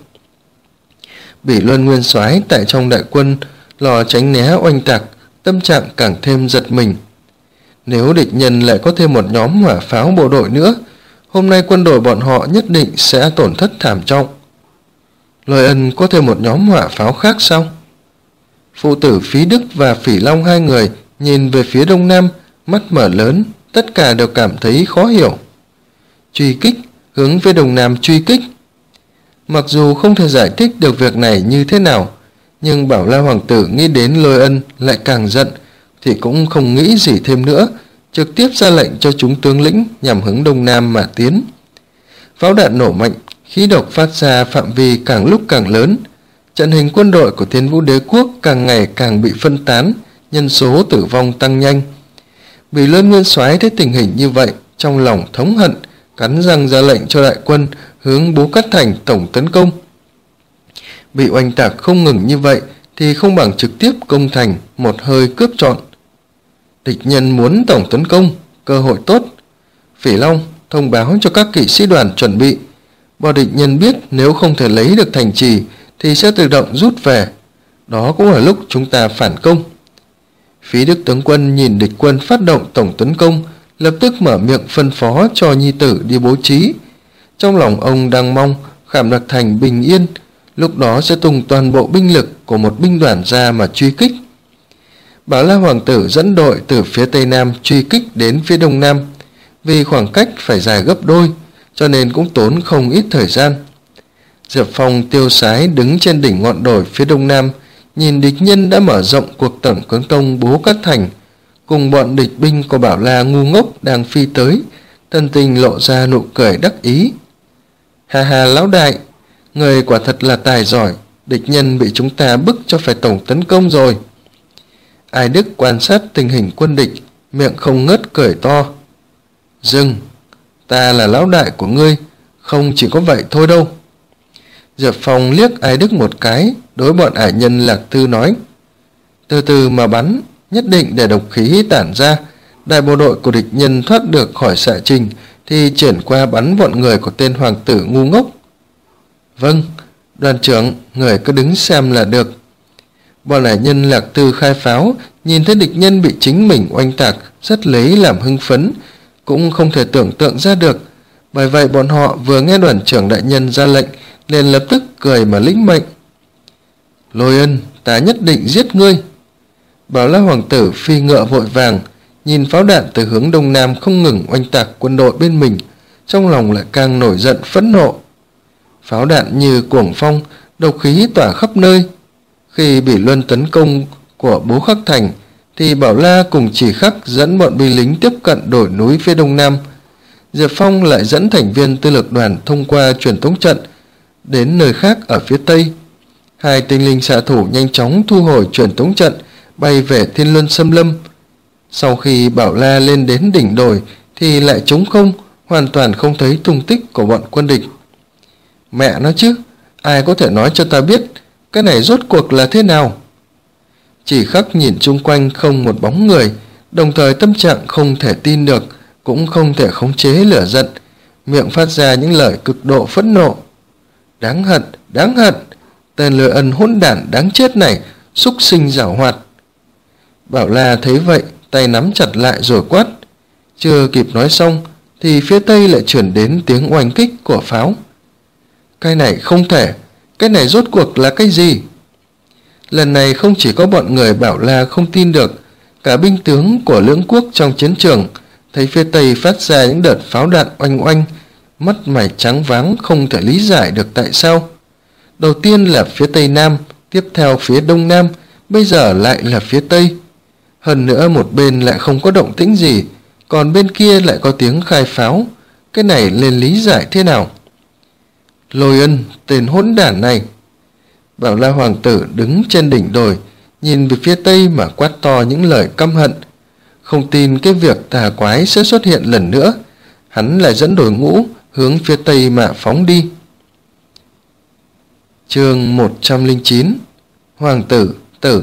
Bỉ Luân Nguyên Soái tại trong đại quân lò tránh né oanh tạc, tâm trạng càng thêm giật mình. Nếu địch nhân lại có thêm một nhóm hỏa pháo bộ đội nữa, hôm nay quân đội bọn họ nhất định sẽ tổn thất thảm trọng. Lôi Ân có thêm một nhóm hỏa pháo khác sao? Phụ tử Phí Đức và Phỉ Long hai người nhìn về phía đông nam, mắt mở lớn, tất cả đều cảm thấy khó hiểu. Truy kích, hướng về đông nam truy kích. Mặc dù không thể giải thích được việc này như thế nào, nhưng Bảo La hoàng tử nghĩ đến Lôi Ân lại càng giận, thì cũng không nghĩ gì thêm nữa, trực tiếp ra lệnh cho chúng tướng lĩnh nhằm hướng đông nam mà tiến. Pháo đạn nổ mạnh, khí độc phát ra phạm vi càng lúc càng lớn, trận hình quân đội của Thiên Vũ Đế quốc càng ngày càng bị phân tán, nhân số tử vong tăng nhanh. Bỉ Luân Nguyên Soái thấy tình hình như vậy, trong lòng thống hận, cắn răng ra lệnh cho đại quân hướng Bố Cát Thành tổng tấn công. Bị oanh tạc không ngừng như vậy thì không bằng trực tiếp công thành, một hơi cướp trọn. Địch nhân muốn tổng tấn công, cơ hội tốt. Phỉ Long thông báo cho các kỵ sĩ đoàn chuẩn bị, bọn địch nhân biết nếu không thể lấy được thành trì thì sẽ tự động rút về, đó cũng là lúc chúng ta phản công. Phí Đức tướng quân nhìn địch quân phát động tổng tấn công, lập tức mở miệng phân phó cho nhi tử đi bố trí. Trong lòng ông đang mong Khảm Đặc Thành bình yên, lúc đó sẽ tung toàn bộ binh lực của một binh đoàn ra mà truy kích. Bảo La hoàng tử dẫn đội từ phía tây nam truy kích đến phía đông nam, vì khoảng cách phải dài gấp đôi, cho nên cũng tốn không ít thời gian. Diệp Phong tiêu sái đứng trên đỉnh ngọn đồi phía đông nam, nhìn địch nhân đã mở rộng cuộc tổng tấn công Bố Cát Thành, cùng bọn địch binh của Bảo La ngu ngốc đang phi tới, thân tình lộ ra nụ cười đắc ý. Hà hà lão đại, người quả thật là tài giỏi, địch nhân bị chúng ta bức cho phải tổng tấn công rồi. Ai Đức quan sát tình hình quân địch, miệng không ngớt cười to. Dừng, ta là lão đại của ngươi, không chỉ có vậy thôi đâu. Diệp Phong liếc Ai Đức một cái, đối bọn ải nhân Lạc Thư nói: từ từ mà bắn, nhất định để độc khí tản ra, đại bộ đội của địch nhân thoát được khỏi xạ trình thì chuyển qua bắn bọn người của tên hoàng tử ngu ngốc. Vâng, đoàn trưởng, người cứ đứng xem là được. Bọn ải nhân Lạc Thư khai pháo, nhìn thấy địch nhân bị chính mình oanh tạc, rất lấy làm hưng phấn, cũng không thể tưởng tượng ra được. Bởi vậy bọn họ vừa nghe đoàn trưởng đại nhân ra lệnh, liền lập tức cười mà lĩnh mệnh. Lôi Ân, ta nhất định giết ngươi. Bảo La hoàng tử phi ngựa vội vàng, nhìn pháo đạn từ hướng đông nam không ngừng oanh tạc quân đội bên mình, trong lòng lại càng nổi giận phẫn nộ. Pháo đạn như cuồng phong, độc khí tỏa khắp nơi. Khi Bỉ Luân tấn công của Bố Khắc Thành thì Bảo La cùng Chỉ Khắc dẫn bọn binh lính tiếp cận đồi núi phía đông nam. Diệp Phong lại dẫn thành viên tư lược đoàn thông qua truyền tống trận đến nơi khác ở phía tây. Hai tinh linh xạ thủ nhanh chóng thu hồi truyền tống trận, bay về Thiên Luân Xâm Lâm. Sau khi Bảo La lên đến đỉnh đồi thì lại trống không, hoàn toàn không thấy tung tích của bọn quân địch. Mẹ nó chứ, ai có thể nói cho ta biết cái này rốt cuộc là thế nào? Chỉ Khắc nhìn chung quanh không một bóng người, đồng thời tâm trạng không thể tin được, cũng không thể khống chế lửa giận, miệng phát ra những lời cực độ phẫn nộ. Đáng hận, đáng hận, tên Lôi Ân hỗn đản đáng chết này, xúc sinh giảo hoạt. Bảo La thấy vậy, tay nắm chặt lại rồi quát. Chưa kịp nói xong thì phía tây lại chuyển đến tiếng oanh kích của pháo. Cái này không thể, cái này rốt cuộc là cái gì? Lần này không chỉ có bọn người Bảo La không tin được, cả binh tướng của lưỡng quốc trong chiến trường thấy phía tây phát ra những đợt pháo đạn oanh oanh, mắt mày trắng váng không thể lý giải được tại sao. Đầu tiên là phía tây nam, tiếp theo phía đông nam, bây giờ lại là phía tây. Hơn nữa một bên lại không có động tĩnh gì, còn bên kia lại có tiếng khai pháo. Cái này nên lý giải thế nào? Lôi Ân, tên hỗn đản này. Bảo La hoàng tử đứng trên đỉnh đồi, nhìn về phía tây mà quát to những lời căm hận. Không tin cái việc tà quái sẽ xuất hiện lần nữa, hắn lại dẫn đội ngũ hướng phía tây mà phóng đi. Chương một trăm lẻ chín. Hoàng tử tử.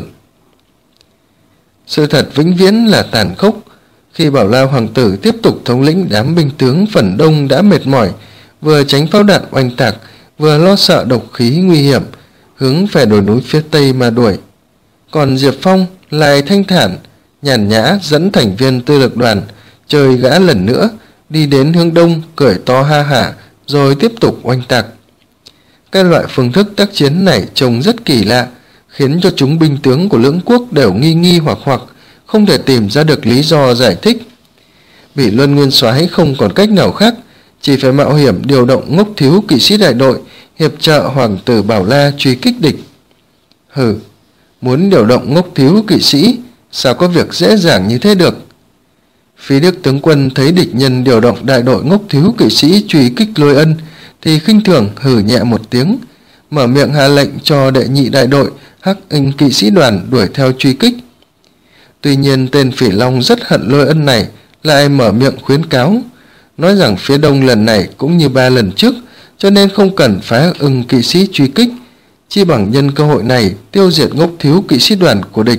Sự thật vĩnh viễn là tàn khốc. Khi Bảo La hoàng tử tiếp tục thống lĩnh đám binh tướng phần đông đã mệt mỏi, vừa tránh pháo đạn oanh tạc, vừa lo sợ độc khí nguy hiểm, hướng về đồi núi phía tây mà đuổi. Còn Diệp Phong lại thanh thản, nhàn nhã dẫn thành viên tư lược đoàn chơi gã lần nữa, đi đến hướng đông cười to ha hả, rồi tiếp tục oanh tạc. Cái loại phương thức tác chiến này trông rất kỳ lạ, khiến cho chúng binh tướng của lưỡng quốc đều nghi nghi hoặc hoặc, không thể tìm ra được lý do giải thích. Bỉ Luân nguyên soái không còn cách nào khác, chỉ phải mạo hiểm điều động ngốc thiếu kỵ sĩ đại đội hiệp trợ hoàng tử Bảo La truy kích địch. Hừ, muốn điều động ngốc thiếu kỵ sĩ, sao có việc dễ dàng như thế được? Phi Đức tướng quân thấy địch nhân điều động đại đội ngốc thiếu kỵ sĩ truy kích Lôi Ân thì khinh thường hừ nhẹ một tiếng, mở miệng hạ lệnh cho đệ nhị đại đội Hắc Inh kỵ sĩ đoàn đuổi theo truy kích. Tuy nhiên tên Phỉ Long rất hận Lôi Ân này lại mở miệng khuyến cáo, nói rằng phía đông lần này cũng như ba lần trước, cho nên không cần phái Hắc Inh kỵ sĩ truy kích, chi bằng nhân cơ hội này tiêu diệt ngốc thiếu kỵ sĩ đoàn của địch.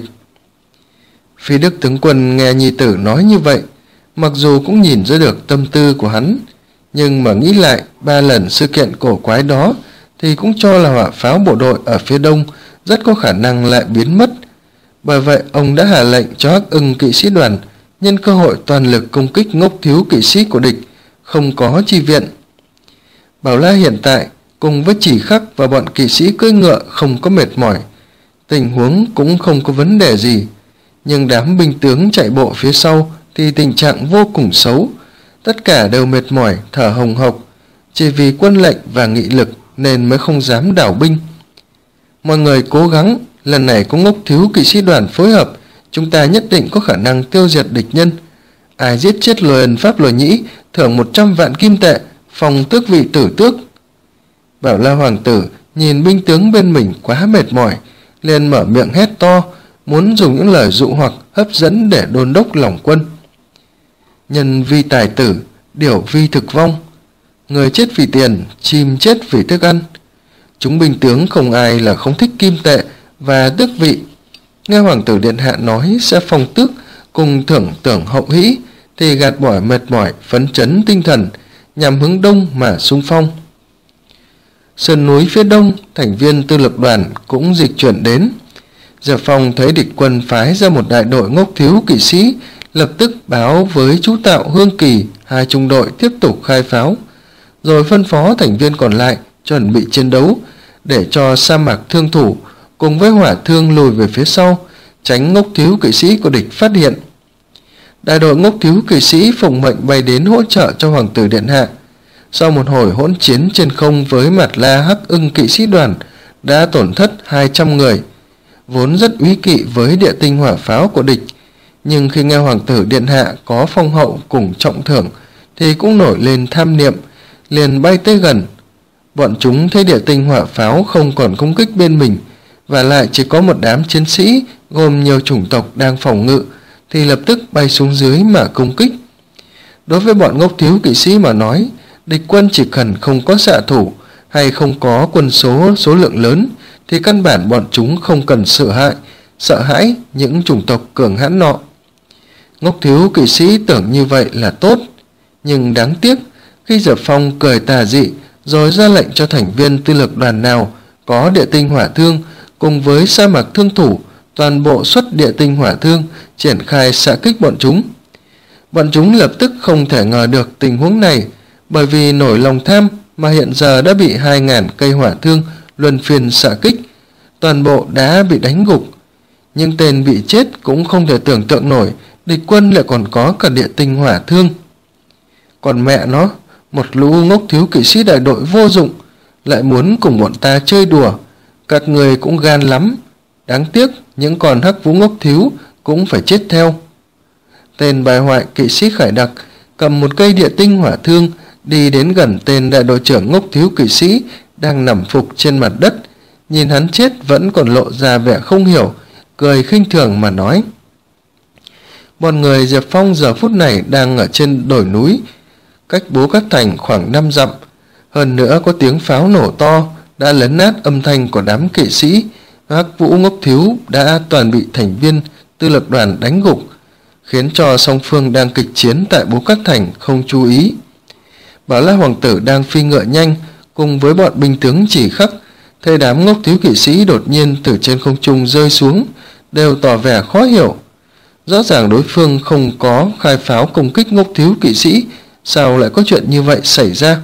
Phi Đức tướng quân nghe nhi tử nói như vậy, mặc dù cũng nhìn ra được tâm tư của hắn, nhưng mà nghĩ lại ba lần sự kiện cổ quái đó thì cũng cho là hỏa pháo bộ đội ở phía đông rất có khả năng lại biến mất. Bởi vậy ông đã hạ lệnh cho Hắc Ưng kỵ sĩ đoàn nhân cơ hội toàn lực công kích ngốc thiếu kỵ sĩ của địch, không có chi viện. Bảo La hiện tại cùng với Chỉ Khắc và bọn kỵ sĩ cưỡi ngựa không có mệt mỏi, tình huống cũng không có vấn đề gì, nhưng đám binh tướng chạy bộ phía sau thì tình trạng vô cùng xấu, tất cả đều mệt mỏi, thở hồng hộc, chỉ vì quân lệnh và nghị lực nên mới không dám đảo binh. Mọi người cố gắng, lần này có ngốc thiếu kỵ sĩ đoàn phối hợp, chúng ta nhất định có khả năng tiêu diệt địch nhân. Ai giết chết Lôi Ân Pháp Lôi Nhĩ thưởng một trăm vạn kim tệ, phòng tước vị tử tước. Bảo La hoàng tử nhìn binh tướng bên mình quá mệt mỏi, liền mở miệng hét to, muốn dùng những lời dụ hoặc hấp dẫn để đôn đốc lòng quân. Nhân vi tài tử, điểu vi thực vong. người chết vì tiền, chim chết vì thức ăn. Chúng binh tướng không ai là không thích kim tệ và tước vị. Nghe hoàng tử điện hạ nói sẽ phong tước cùng thưởng tưởng hậu hĩ, thì gạt bỏ mệt mỏi, phấn chấn tinh thần, nhằm hướng đông mà xung phong. Sườn núi phía đông, thành viên tư lược đoàn cũng dịch chuyển đến. Diệp Phong thấy địch quân phái ra một đại đội ngốc thiếu kỵ sĩ, lập tức báo với chú Tạo, Hương Kỳ hai trung đội tiếp tục khai pháo, rồi phân phó thành viên còn lại chuẩn bị chiến đấu, để cho sa mạc thương thủ cùng với hỏa thương lùi về phía sau, tránh ngốc thiếu kỵ sĩ của địch phát hiện. Đại đội ngốc thiếu kỵ sĩ phụng mệnh bay đến hỗ trợ cho hoàng tử điện hạ. Sau một hồi hỗn chiến trên không với Mạt La Hắc Ưng kỵ sĩ đoàn, đã tổn thất hai trăm người, vốn rất úy kỵ với địa tinh hỏa pháo của địch, nhưng khi nghe hoàng tử điện hạ có phong hậu cùng trọng thưởng thì cũng nổi lên tham niệm, liền bay tới gần. Bọn chúng thấy địa tinh hỏa pháo không còn công kích bên mình, và lại chỉ có một đám chiến sĩ gồm nhiều chủng tộc đang phòng ngự, thì lập tức bay xuống dưới mà công kích. Đối với bọn ngốc thiếu kỵ sĩ mà nói, địch quân chỉ cần không có xạ thủ hay không có quân số số lượng lớn thì căn bản bọn chúng không cần sợ hãi, sợ hãi những chủng tộc cường hãn nọ. Ngốc thiếu kỵ sĩ tưởng như vậy là tốt, nhưng đáng tiếc khi Diệp Phong cười tà dị rồi ra lệnh cho thành viên tư lược đoàn nào có địa tinh hỏa thương cùng với sa mạc thương thủ toàn bộ xuất địa tinh hỏa thương triển khai xạ kích bọn chúng. Bọn chúng lập tức không thể ngờ được tình huống này, bởi vì nổi lòng tham mà hiện giờ đã bị hai ngàn cây hỏa thương luân phiên xạ kích, toàn bộ đã bị đánh gục. Nhưng tên bị chết cũng không thể tưởng tượng nổi địch quân lại còn có cả địa tinh hỏa thương. Còn mẹ nó, một lũ ngốc thiếu kỵ sĩ đại đội vô dụng lại muốn cùng bọn ta chơi đùa, các người cũng gan lắm. Đáng tiếc những con hắc vũ ngốc thiếu cũng phải chết theo. Tên bài hoại kỵ sĩ Khải Đặc cầm một cây địa tinh hỏa thương đi đến gần tên đại đội trưởng ngốc thiếu kỵ sĩ đang nằm phục trên mặt đất, nhìn hắn chết vẫn còn lộ ra vẻ không hiểu, cười khinh thường mà nói: bọn người Diệp Phong giờ phút này đang ở trên đồi núi, cách Bố Cát Thành khoảng năm dặm, hơn nữa có tiếng pháo nổ to đã lấn át âm thanh của đám kỵ sĩ. Hắc vũ ngốc thiếu đã toàn bị thành viên tư lược đoàn đánh gục, khiến cho song phương đang kịch chiến tại Bố Cát Thành không chú ý. Bảo La hoàng tử đang phi ngựa nhanh cùng với bọn binh tướng chỉ khắc, thấy đám ngốc thiếu kỵ sĩ đột nhiên từ trên không trung rơi xuống, đều tỏ vẻ khó hiểu. Rõ ràng đối phương không có khai pháo công kích ngốc thiếu kỵ sĩ, sao lại có chuyện như vậy xảy ra?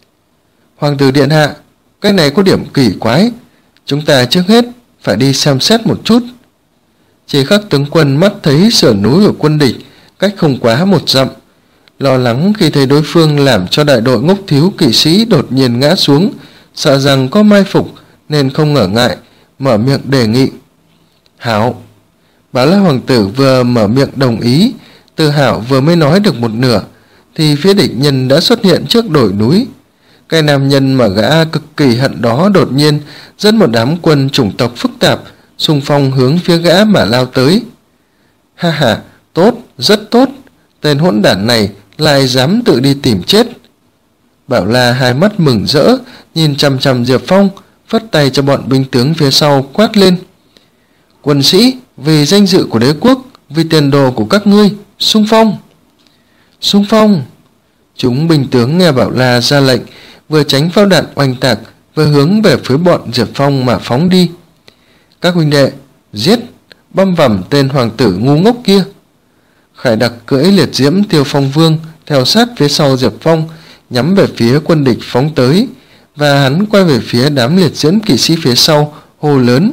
Hoàng tử điện hạ, cái này có điểm kỳ quái, chúng ta trước hết phải đi xem xét một chút. Chỉ khắc tướng quân mắt thấy sườn núi của quân địch cách không quá một dặm, lo lắng khi thấy đối phương làm cho đại đội ngốc thiếu kỵ sĩ đột nhiên ngã xuống, sợ rằng có mai phục nên không ngờ ngại, mở miệng đề nghị. Hảo. Bảo La hoàng tử vừa mở miệng đồng ý, Từ Hảo vừa mới nói được một nửa thì phía địch nhân đã xuất hiện trước đồi núi. Cái nam nhân mà gã cực kỳ hận đó đột nhiên dẫn một đám quân chủng tộc phức tạp xung phong hướng phía gã mà lao tới. Ha ha, tốt, rất tốt, tên hỗn đản này lại dám tự đi tìm chết. Bảo La hai mắt mừng rỡ nhìn chằm chằm Diệp Phong, phất tay cho bọn binh tướng phía sau quát lên: quân sĩ, vì danh dự của đế quốc, vì tiền đồ của các ngươi, xung phong! Xung phong! Chúng binh tướng nghe Bảo La ra lệnh, vừa tránh pháo đạn oanh tạc, vừa hướng về phía bọn Diệp Phong mà phóng đi. Các huynh đệ, giết, băm vằm tên hoàng tử ngu ngốc kia! Khải Đặc cưỡi liệt diễm Tiêu Phong Vương theo sát phía sau Diệp Phong, nhắm về phía quân địch phóng tới, và hắn quay về phía đám liệt diễm kỵ sĩ phía sau, hô lớn.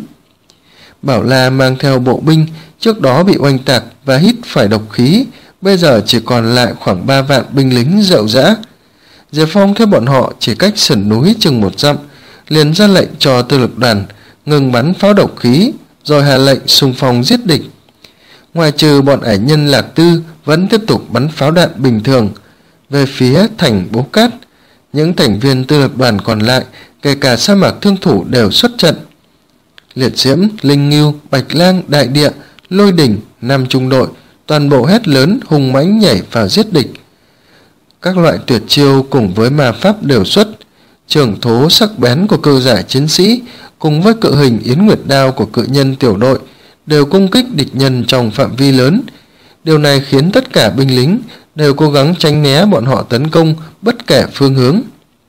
Bảo La mang theo bộ binh trước đó bị oanh tạc và hít phải độc khí, bây giờ chỉ còn lại khoảng ba vạn binh lính rệu rã. Diệp Phong thấy bọn họ chỉ cách sườn núi chừng một dặm, liền ra lệnh cho tư lực đoàn ngừng bắn pháo độc khí, rồi hạ lệnh xung phong giết địch. Ngoài trừ bọn ải nhân Lạc Tư vẫn tiếp tục bắn pháo đạn bình thường về phía thành Bố Cát, những thành viên tư lực đoàn còn lại, kể cả sa mạc thương thủ, đều xuất trận. Liệt diễm, Linh Ngưu, Bạch Lang, Đại Địa, Lôi Đỉnh, năm trung đội toàn bộ hét lớn hùng mãnh nhảy vào giết địch. Các loại tuyệt chiêu cùng với ma pháp đều xuất, trường thố sắc bén của cự giải chiến sĩ cùng với cự hình yến nguyệt đao của cự nhân tiểu đội đều công kích địch nhân trong phạm vi lớn. Điều này khiến tất cả binh lính đều cố gắng tránh né bọn họ tấn công bất kể phương hướng.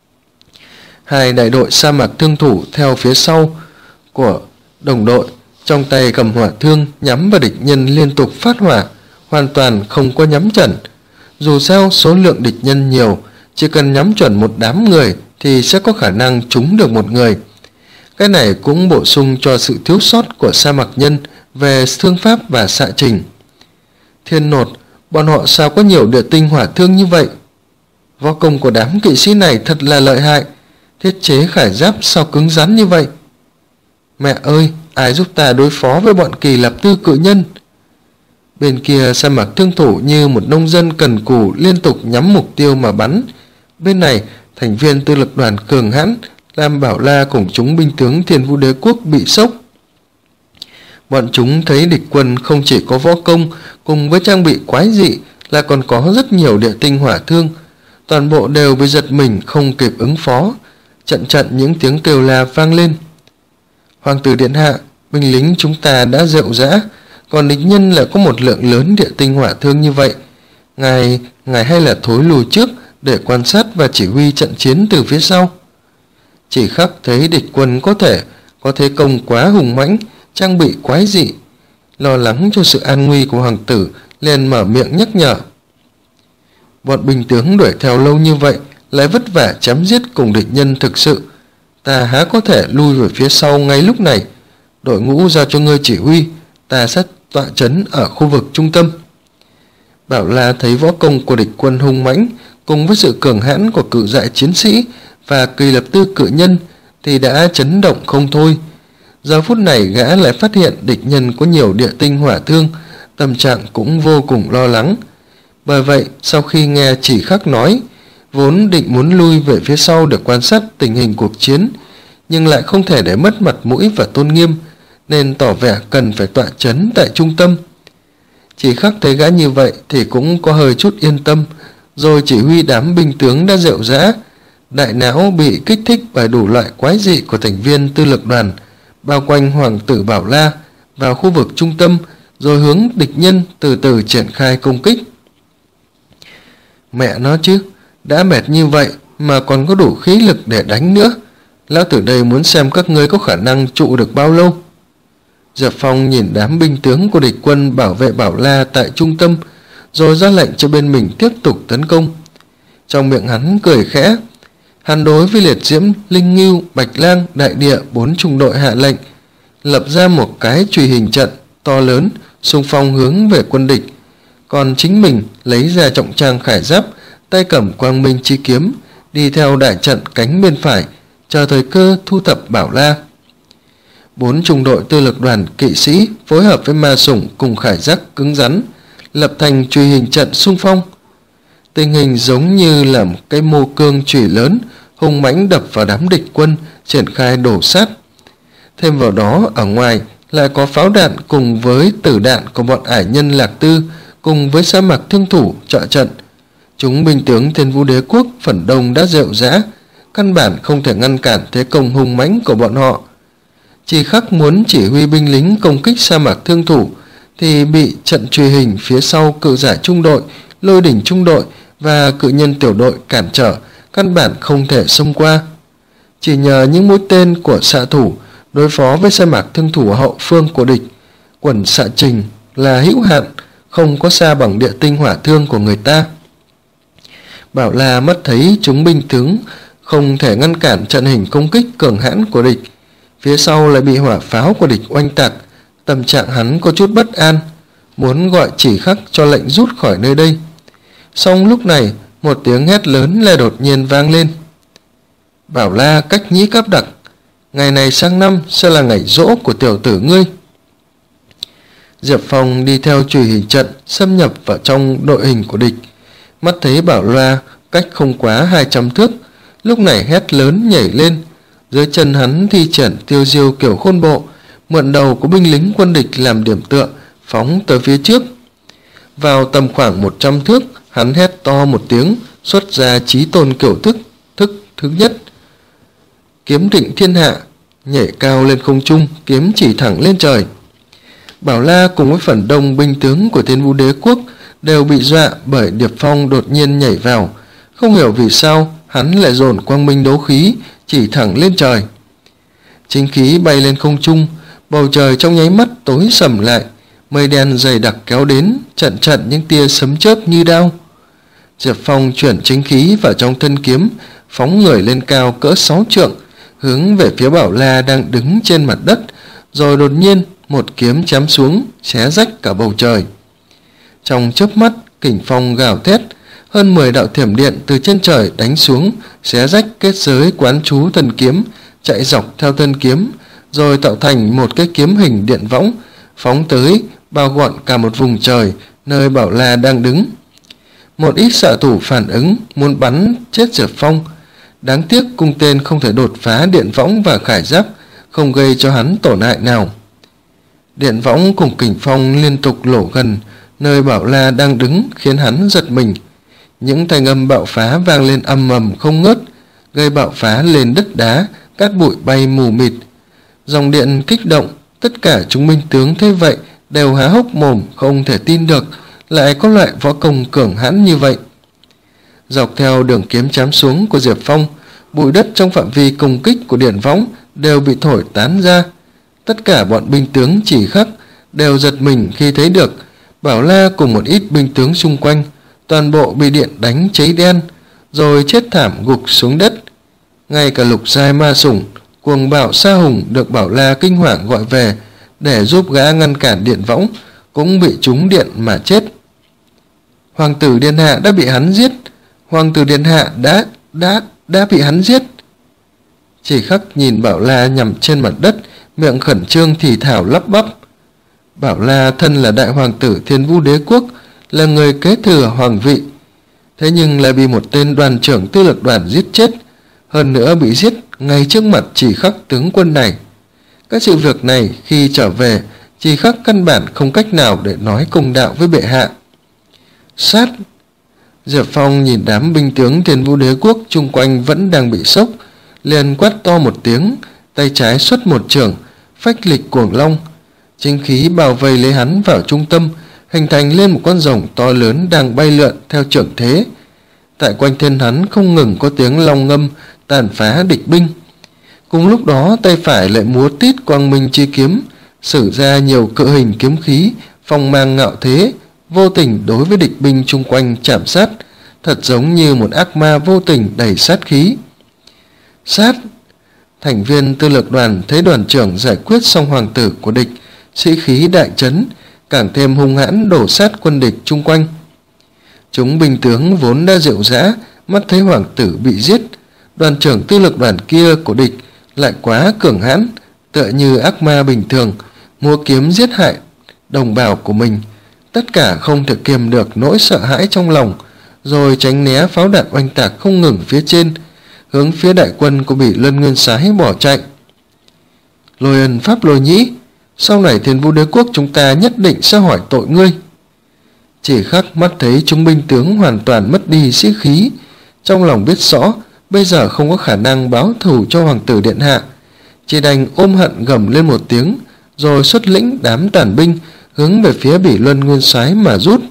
Hai đại đội sa mạc thương thủ theo phía sau của đồng đội, trong tay cầm hỏa thương nhắm vào địch nhân liên tục phát hỏa, hoàn toàn không có nhắm chuẩn. Dù sao số lượng địch nhân nhiều, chỉ cần nhắm chuẩn một đám người thì sẽ có khả năng trúng được một người. Cái này cũng bổ sung cho sự thiếu sót của sa mạc nhân về thương pháp và xạ trình. Thiên nột, bọn họ sao có nhiều địa tinh hỏa thương như vậy? Võ công của đám kỵ sĩ này thật là lợi hại, thiết chế khải giáp sao cứng rắn như vậy? Mẹ ơi, ai giúp ta đối phó với bọn Kỳ Lạp Tư cự nhân? Bên kia sa mạc thương thủ như một nông dân cần cù liên tục nhắm mục tiêu mà bắn. Bên này, thành viên tư lực đoàn cường hãn Lam Bảo La cùng chúng binh tướng Thiên Vũ Đế Quốc bị sốc. Bọn chúng thấy địch quân không chỉ có võ công cùng với trang bị quái dị, là còn có rất nhiều địa tinh hỏa thương. Toàn bộ đều bị giật mình không kịp ứng phó. Trận trận những tiếng kêu la vang lên. Hoàng tử điện hạ, binh lính chúng ta đã rệu rã, còn địch nhân lại có một lượng lớn địa tinh hỏa thương như vậy. Ngài, ngài hay là thối lùi trước để quan sát và chỉ huy trận chiến từ phía sau. Chỉ khắc thấy địch quân có thể có thế công quá hùng mãnh, trang bị quái dị, lo lắng cho sự an nguy của hoàng tử, liền mở miệng nhắc nhở. Bọn binh tướng đuổi theo lâu như vậy, lại vất vả chém giết cùng địch nhân thực sự, ta há có thể lui về phía sau ngay lúc này. Đội ngũ giao cho ngươi chỉ huy, ta sẽ tọa trấn ở khu vực trung tâm. Bảo La thấy võ công của địch quân hung mãnh cùng với sự cường hãn của cự dại chiến sĩ và Kỳ Lập Tư cự nhân thì đã chấn động không thôi. Giờ phút này gã lại phát hiện địch nhân có nhiều địa tinh hỏa thương, tâm trạng cũng vô cùng lo lắng. Bởi vậy, sau khi nghe chỉ khắc nói, vốn định muốn lui về phía sau để quan sát tình hình cuộc chiến, nhưng lại không thể để mất mặt mũi và tôn nghiêm, nên tỏ vẻ cần phải tọa trấn tại trung tâm. Chỉ khắc thấy gã như vậy thì cũng có hơi chút yên tâm, rồi chỉ huy đám binh tướng đã rệu rã, đại não bị kích thích bởi đủ loại quái dị của thành viên tư lực đoàn, bao quanh hoàng tử Bảo La vào khu vực trung tâm, rồi hướng địch nhân từ từ triển khai công kích. Mẹ nó chứ, đã mệt như vậy mà còn có đủ khí lực để đánh nữa. Lão tử đây muốn xem các ngươi có khả năng trụ được bao lâu. Diệp Phong nhìn đám binh tướng của địch quân bảo vệ Bảo La tại trung tâm, rồi ra lệnh cho bên mình tiếp tục tấn công. Trong miệng hắn cười khẽ, hắn đối với Liệt Diễm, Linh Ngưu, Bạch Lang, Đại Địa bốn trung đội hạ lệnh, lập ra một cái chùy hình trận to lớn xung phong hướng về quân địch. Còn chính mình lấy ra trọng trang khải giáp, tay cầm quang minh chi kiếm, đi theo đại trận cánh bên phải, chờ thời cơ thu thập Bảo La. Bốn trung đội tư lực đoàn kỵ sĩ phối hợp với ma sủng cùng khải giáp cứng rắn, lập thành chùy hình trận xung phong. Tình hình giống như là một cái mô cương chùy lớn hung mãnh đập vào đám địch quân, triển khai đổ sát. Thêm vào đó, ở ngoài lại có pháo đạn cùng với tử đạn của bọn ải nhân Lạc Tư cùng với sa mạc thương thủ trợ trận. Chúng binh tướng Thiên Vũ Đế Quốc phần đông đã rệu rã, căn bản không thể ngăn cản thế công hung mãnh của bọn họ. Chỉ khắc muốn chỉ huy binh lính công kích sa mạc thương thủ thì bị trận truy hình phía sau cự giải trung đội, lôi đỉnh trung đội và cự nhân tiểu đội cản trở, căn bản không thể xông qua. Chỉ nhờ những mũi tên của xạ thủ đối phó với sa mạc thương thủ hậu phương của địch, quần xạ trình là hữu hạn, không có xa bằng địa tinh hỏa thương của người ta. Bảo La mắt thấy chúng binh tướng không thể ngăn cản trận hình công kích cường hãn của địch, phía sau lại bị hỏa pháo của địch oanh tạc, tâm trạng hắn có chút bất an, muốn gọi chỉ khắc cho lệnh rút khỏi nơi đây. Song lúc này, một tiếng hét lớn lại đột nhiên vang lên. Bảo La cách nhĩ cáp đặc, ngày này sang năm sẽ là ngày giỗ của tiểu tử ngươi. Diệp Phong đi theo chùy hình trận xâm nhập vào trong đội hình của địch, mắt thấy Bảo La cách không quá hai trăm thước, lúc này hét lớn nhảy lên. Dưới chân hắn thi triển tiêu diêu kiểu khôn bộ, mượn đầu của binh lính quân địch làm điểm tựa, phóng tới phía trước. Vào tầm khoảng một trăm thước, hắn hét to một tiếng, xuất ra chí tôn kiểu thức, thức thứ nhất. Kiếm định thiên hạ, nhảy cao lên không trung, kiếm chỉ thẳng lên trời. Bảo La cùng với phần đông binh tướng của Thiên Vũ Đế quốc đều bị dọa bởi Điệp Phong đột nhiên nhảy vào. Không hiểu vì sao hắn lại dồn quang minh đấu khí chỉ thẳng lên trời. Chính khí bay lên không trung, bầu trời trong nháy mắt tối sầm lại, mây đen dày đặc kéo đến, trận trận những tia sấm chớp như đao. Diệp Phong chuyển chính khí vào trong thân kiếm, phóng người lên cao cỡ sáu trượng, hướng về phía Bảo La đang đứng trên mặt đất, rồi đột nhiên một kiếm chém xuống, xé rách cả bầu trời. Trong chớp mắt, kình phong gào thét, hơn mười đạo thiểm điện từ trên trời đánh xuống, xé rách kết giới quán chú thân kiếm, chạy dọc theo thân kiếm, rồi tạo thành một cái kiếm hình điện võng, phóng tới, bao gọn cả một vùng trời nơi Bảo La đang đứng. Một ít xạ thủ phản ứng muốn bắn chết Diệp Phong, đáng tiếc cung tên không thể đột phá điện võng và khải giáp, không gây cho hắn tổn hại nào. Điện võng cùng kình phong liên tục lổ gần nơi Bảo La đang đứng, khiến hắn giật mình. Những thanh âm bạo phá vang lên ầm ầm không ngớt, gây bạo phá lên đất đá, cát bụi bay mù mịt. Dòng điện kích động, tất cả chúng binh tướng thấy vậy đều há hốc mồm, không thể tin được lại có loại võ công cường hãn như vậy. Dọc theo đường kiếm chém xuống của Diệp Phong, bụi đất trong phạm vi công kích của điện võng đều bị thổi tán ra. Tất cả bọn binh tướng chỉ khắc đều giật mình khi thấy được Bảo La cùng một ít binh tướng xung quanh toàn bộ bị điện đánh cháy đen, rồi chết thảm gục xuống đất. Ngay cả lục giai ma sủng Cuồng Bạo Sa Hùng được Bảo La kinh hoàng gọi về để giúp gã ngăn cản điện võng cũng bị trúng điện mà chết. Hoàng tử điện hạ đã bị hắn giết, Hoàng tử điện hạ đã đã đã bị hắn giết. Chỉ khắc nhìn Bảo La nằm trên mặt đất, miệng khẩn trương thì thào lắp bắp. Bảo La thân là đại hoàng tử Thiên Vũ Đế quốc, là người kế thừa hoàng vị, thế nhưng lại bị một tên đoàn trưởng tư lực đoàn giết chết, hơn nữa bị giết ngay trước mặt Chỉ Khắc tướng quân này. Các sự việc này khi trở về, Chỉ Khắc căn bản không cách nào để nói công đạo với bệ hạ. Sát! Diệp Phong nhìn đám binh tướng Thiên Vũ Đế quốc chung quanh vẫn đang bị sốc, liền quát to một tiếng, tay trái xuất một chưởng, phách lịch cuồng long. Chính khí bao vây lấy hắn vào trung tâm, hình thành lên một con rồng to lớn đang bay lượn theo chưởng thế. Tại quanh thân hắn không ngừng có tiếng long ngâm tàn phá địch binh. Cùng lúc đó tay phải lại múa tít quang minh chi kiếm, sử ra nhiều cự hình kiếm khí, phong mang ngạo thế, vô tình đối với địch binh chung quanh chạm sát, thật giống như một ác ma vô tình đầy sát khí. Sát! Thành viên tư lược đoàn thấy đoàn trưởng giải quyết xong hoàng tử của địch, sĩ khí đại chấn, càng thêm hung hãn đổ sát quân địch chung quanh. Chúng binh tướng vốn đã rệu rã, mắt thấy hoàng tử bị giết, đoàn trưởng tư lược đoàn kia của địch lại quá cường hãn, tựa như ác ma bình thường, múa kiếm giết hại đồng bào của mình. Tất cả không thể kiềm được nỗi sợ hãi trong lòng, rồi tránh né pháo đạn oanh tạc không ngừng phía trên, hướng phía đại quân của Bỉ Luân Nguyên Soái bỏ chạy. Lôi Ân Pháp Lôi Nhĩ, sau này Thiên Vũ Đế quốc chúng ta nhất định sẽ hỏi tội ngươi. Chỉ Khắc mắt thấy chúng binh tướng hoàn toàn mất đi sĩ khí, trong lòng biết rõ bây giờ không có khả năng báo thù cho hoàng tử điện hạ, chỉ đành ôm hận gầm lên một tiếng, rồi xuất lĩnh đám tàn binh hướng về phía Bỉ Luân Nguyên Soái mà rút.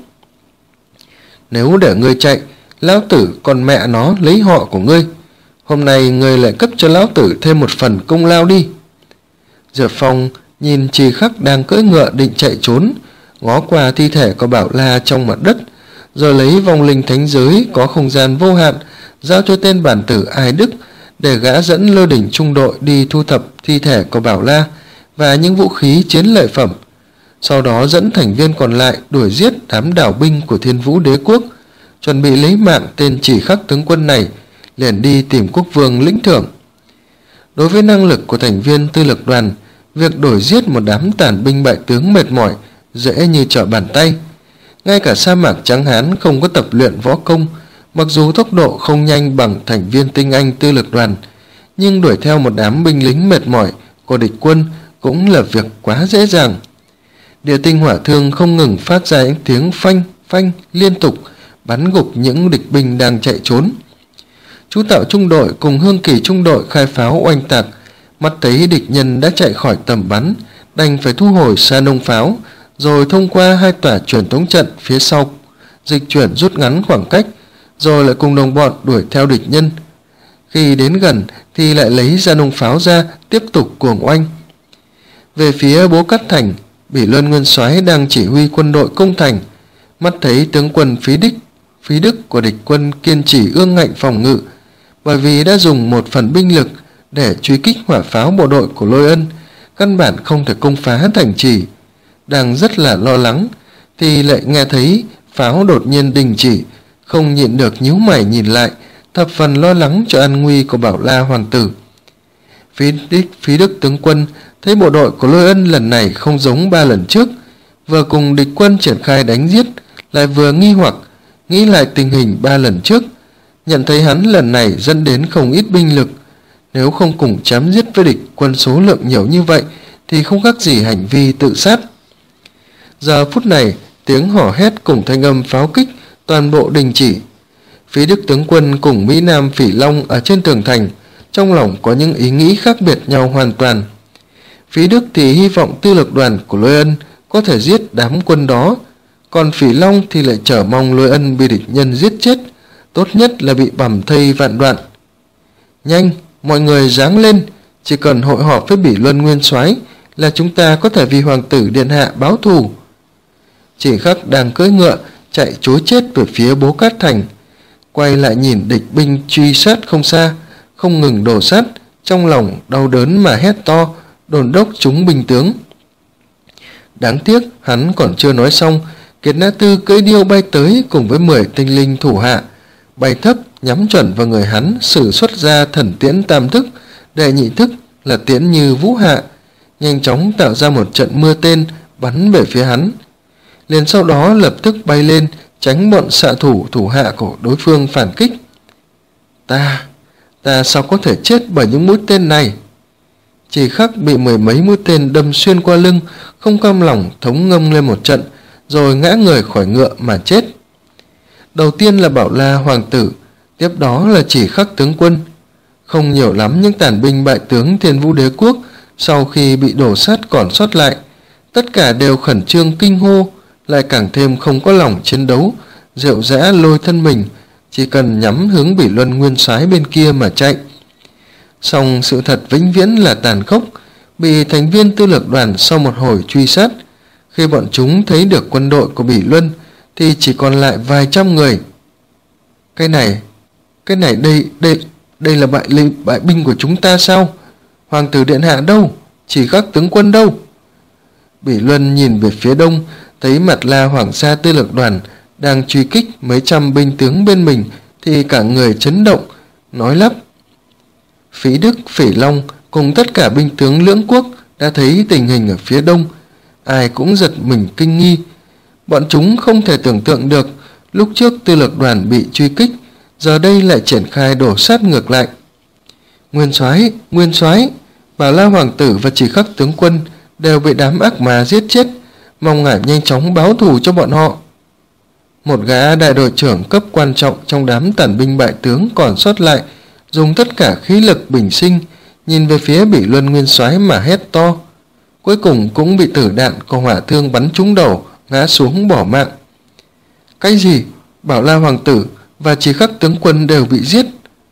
Nếu để ngươi chạy, lão tử còn mẹ nó lấy họ của ngươi. Hôm nay ngươi lại cấp cho lão tử thêm một phần công lao đi. Diệp Phong nhìn Trì Khắc đang cưỡi ngựa định chạy trốn, ngó qua thi thể của Bảo La trong mặt đất, rồi lấy vong linh thánh giới có không gian vô hạn giao cho tên bản tử Ai Đức để gã dẫn Lôi Đỉnh trung đội đi thu thập thi thể của Bảo La và những vũ khí chiến lợi phẩm, sau đó dẫn thành viên còn lại đuổi giết đám đảo binh của Thiên Vũ Đế quốc, chuẩn bị lấy mạng tên Chỉ Khắc tướng quân này, liền đi tìm quốc vương lĩnh thưởng. Đối với năng lực của thành viên tư lực đoàn, việc đuổi giết một đám tàn binh bại tướng mệt mỏi dễ như trở bàn tay. Ngay cả sa mạc trắng hán không có tập luyện võ công, mặc dù tốc độ không nhanh bằng thành viên tinh anh tư lực đoàn, nhưng đuổi theo một đám binh lính mệt mỏi của địch quân cũng là việc quá dễ dàng. Địa tinh hỏa thương không ngừng phát ra những tiếng phanh phanh liên tục, bắn gục những địch binh đang chạy trốn. Chú Tạo trung đội cùng Hương Kỳ trung đội khai pháo oanh tạc, mắt thấy địch nhân đã chạy khỏi tầm bắn, đành phải thu hồi sa nông pháo, rồi thông qua hai tòa truyền tống trận phía sau dịch chuyển rút ngắn khoảng cách, rồi lại cùng đồng bọn đuổi theo địch nhân. Khi đến gần thì lại lấy ra nông pháo ra tiếp tục cuồng oanh. Về phía Bố Cát Thành, Bỉ Luân nguyên soái đang chỉ huy quân đội công thành, mắt thấy tướng quân phí đích phí đức của địch quân kiên trì ương ngạnh phòng ngự, bởi vì đã dùng một phần binh lực để truy kích hỏa pháo bộ đội của Lôi Ân, căn bản không thể công phá thành trì. Đang rất là lo lắng thì lại nghe thấy pháo đột nhiên đình chỉ, không nhịn được nhíu mày nhìn lại, thập phần lo lắng cho an nguy của Bảo La hoàng tử. Phí đích phí đức tướng quân thấy bộ đội của Lôi Ân lần này không giống ba lần trước, vừa cùng địch quân triển khai đánh giết, lại vừa nghi hoặc nghĩ lại tình hình ba lần trước, nhận thấy hắn lần này dẫn đến không ít binh lực, nếu không cùng chém giết với địch quân số lượng nhiều như vậy thì không khác gì hành vi tự sát. Giờ phút này, tiếng hò hét cùng thanh âm pháo kích toàn bộ đình chỉ. Phí đức tướng quân cùng Mỹ Nam Phỉ Long ở trên tường thành, trong lòng có những ý nghĩ khác biệt nhau hoàn toàn. Phí đức thì hy vọng tư lược đoàn của Lôi Ân có thể giết đám quân đó, còn Phỉ Long thì lại chờ mong Lôi Ân bị địch nhân giết chết, tốt nhất là bị bầm thây vạn đoạn. Nhanh, mọi người giáng lên, chỉ cần hội họp với Bỉ Luân nguyên soái là chúng ta có thể vì hoàng tử điện hạ báo thù. Chỉ Khắc đang cưỡi ngựa chạy trối chết về phía Bố Cát Thành, quay lại nhìn địch binh truy sát không xa, không ngừng đổ sát, trong lòng đau đớn mà hét to, đồn đốc chúng binh tướng. Đáng tiếc hắn còn chưa nói xong, Kiệt Na Tư cưỡi điêu bay tới cùng với mười tinh linh thủ hạ, bay thấp nhắm chuẩn vào người hắn, sử xuất ra thần tiễn tam thức, đệ nhị thức là tiễn như vũ hạ, nhanh chóng tạo ra một trận mưa tên bắn về phía hắn. Liền sau đó lập tức bay lên tránh bọn xạ thủ thủ hạ của đối phương phản kích. Ta, ta sao có thể chết bởi những mũi tên này? Chỉ Khắc bị mười mấy mũi tên đâm xuyên qua lưng, không cam lòng thống ngâm lên một trận, rồi ngã người khỏi ngựa mà chết. Đầu tiên là Bảo La hoàng tử, tiếp đó là Chỉ Khắc tướng quân. Không nhiều lắm những tàn binh bại tướng Thiên Vũ đế quốc sau khi bị đổ sát còn sót lại, tất cả đều khẩn trương kinh hô, lại càng thêm không có lòng chiến đấu, rệu rã lôi thân mình, chỉ cần nhắm hướng Bỉ Luân nguyên soái bên kia mà chạy. Song sự thật vĩnh viễn là tàn khốc, bị thành viên tư lược đoàn sau một hồi truy sát, khi bọn chúng thấy được quân đội của Bỉ Luân thì chỉ còn lại vài trăm người. Cái này, cái này đây, đây, đây là bại linh bại binh của chúng ta sao? Hoàng tử điện hạ đâu? Chỉ Khắc tướng quân đâu? Bỉ Luân nhìn về phía đông, thấy Mặt La Hoàng gia tư lược đoàn đang truy kích mấy trăm binh tướng bên mình thì cả người chấn động, nói lắp. Phí Đức, Phỉ Long cùng tất cả binh tướng lưỡng quốc đã thấy tình hình ở phía đông, ai cũng giật mình kinh nghi. Bọn chúng không thể tưởng tượng được lúc trước tư lược đoàn bị truy kích, giờ đây lại triển khai đổ sát ngược lại. Nguyên soái, nguyên soái, Bảo La hoàng tử và Chỉ Khắc tướng quân đều bị đám ác ma giết chết, mong ngài nhanh chóng báo thù cho bọn họ. Một gã đại đội trưởng cấp quan trọng trong đám tàn binh bại tướng còn sót lại, dùng tất cả khí lực bình sinh, nhìn về phía Bỉ Luân nguyên soái mà hét to. Cuối cùng cũng bị tử đạn của hỏa thương bắn trúng đầu, ngã xuống bỏ mạng. Cái gì? Bảo La hoàng tử và Chỉ Khắc tướng quân đều bị giết?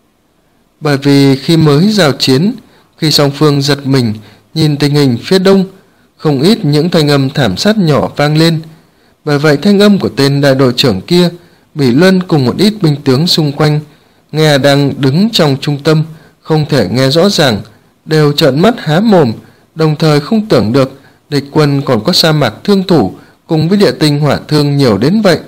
Bởi vì khi mới giao chiến, khi song phương giật mình nhìn tình hình phía đông, không ít những thanh âm thảm sát nhỏ vang lên. Bởi vậy thanh âm của tên đại đội trưởng kia, Bỉ Luân cùng một ít binh tướng xung quanh nghe đang đứng trong trung tâm, không thể nghe rõ ràng, đều trợn mắt há mồm, đồng thời không tưởng được địch quân còn có sa mạc thương thủ cùng với địa tinh hỏa thương nhiều đến vậy.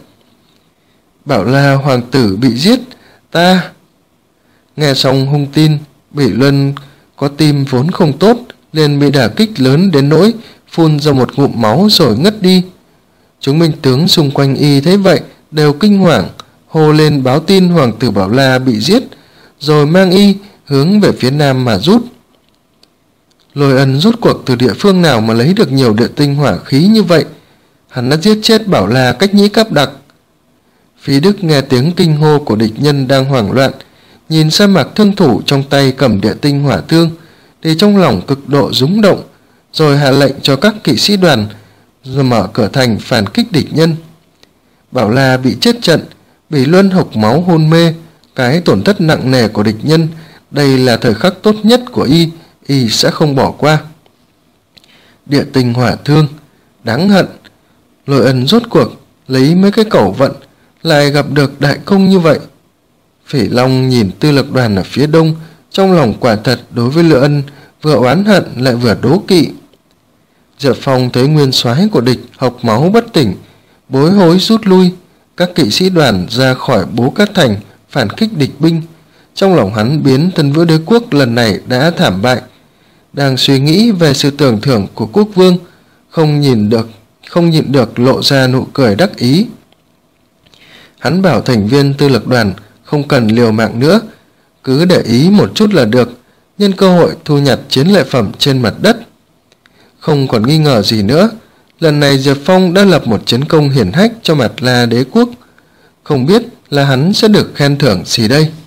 Bảo La hoàng tử bị giết, ta... Nghe xong hung tin, Bỉ Luân có tim vốn không tốt, liền bị đả kích lớn đến nỗi phun ra một ngụm máu rồi ngất đi. Chúng binh tướng xung quanh y thấy vậy đều kinh hoàng, hô lên báo tin hoàng tử Bảo La bị giết, rồi mang y hướng về phía nam mà rút. Lôi Ân rút cuộc từ địa phương nào mà lấy được nhiều địa tinh hỏa khí như vậy? Hắn đã giết chết Bảo La cách nhĩ cáp đặc. Phí Đức nghe tiếng kinh hô của địch nhân đang hoảng loạn, nhìn Sa Mạc thương thủ trong tay cầm địa tinh hỏa thương thì trong lòng cực độ rúng động, rồi hạ lệnh cho các kỵ sĩ đoàn rồi mở cửa thành phản kích địch nhân. Bảo La bị chết trận, Bỉ Luân hộc máu hôn mê, cái tổn thất nặng nề của địch nhân, đây là thời khắc tốt nhất của y, y sẽ không bỏ qua. Địa tinh hỏa thương, đáng hận. Lôi Ân rốt cuộc lấy mấy cái cẩu vận lại gặp được đại công như vậy. Phỉ Long nhìn tư lực đoàn ở phía đông, trong lòng quả thật đối với Lôi Ân vừa oán hận lại vừa đố kỵ. Diệp Phong thấy nguyên soái của địch hộc máu bất tỉnh, bối hối rút lui, các kỵ sĩ đoàn ra khỏi Bố Cát Thành phản kích địch binh. Trong lòng hắn biến Tân Vũ Đế quốc lần này đã thảm bại, đang suy nghĩ về sự tưởng thưởng của quốc vương, không nhìn được không nhịn được lộ ra nụ cười đắc ý. Hắn bảo thành viên tư lực đoàn không cần liều mạng nữa, cứ để ý một chút là được, nhân cơ hội thu nhặt chiến lợi phẩm trên mặt đất. Không còn nghi ngờ gì nữa, lần này Diệp Phong đã lập một chiến công hiển hách cho Mạt La đế quốc, không biết là hắn sẽ được khen thưởng gì đây.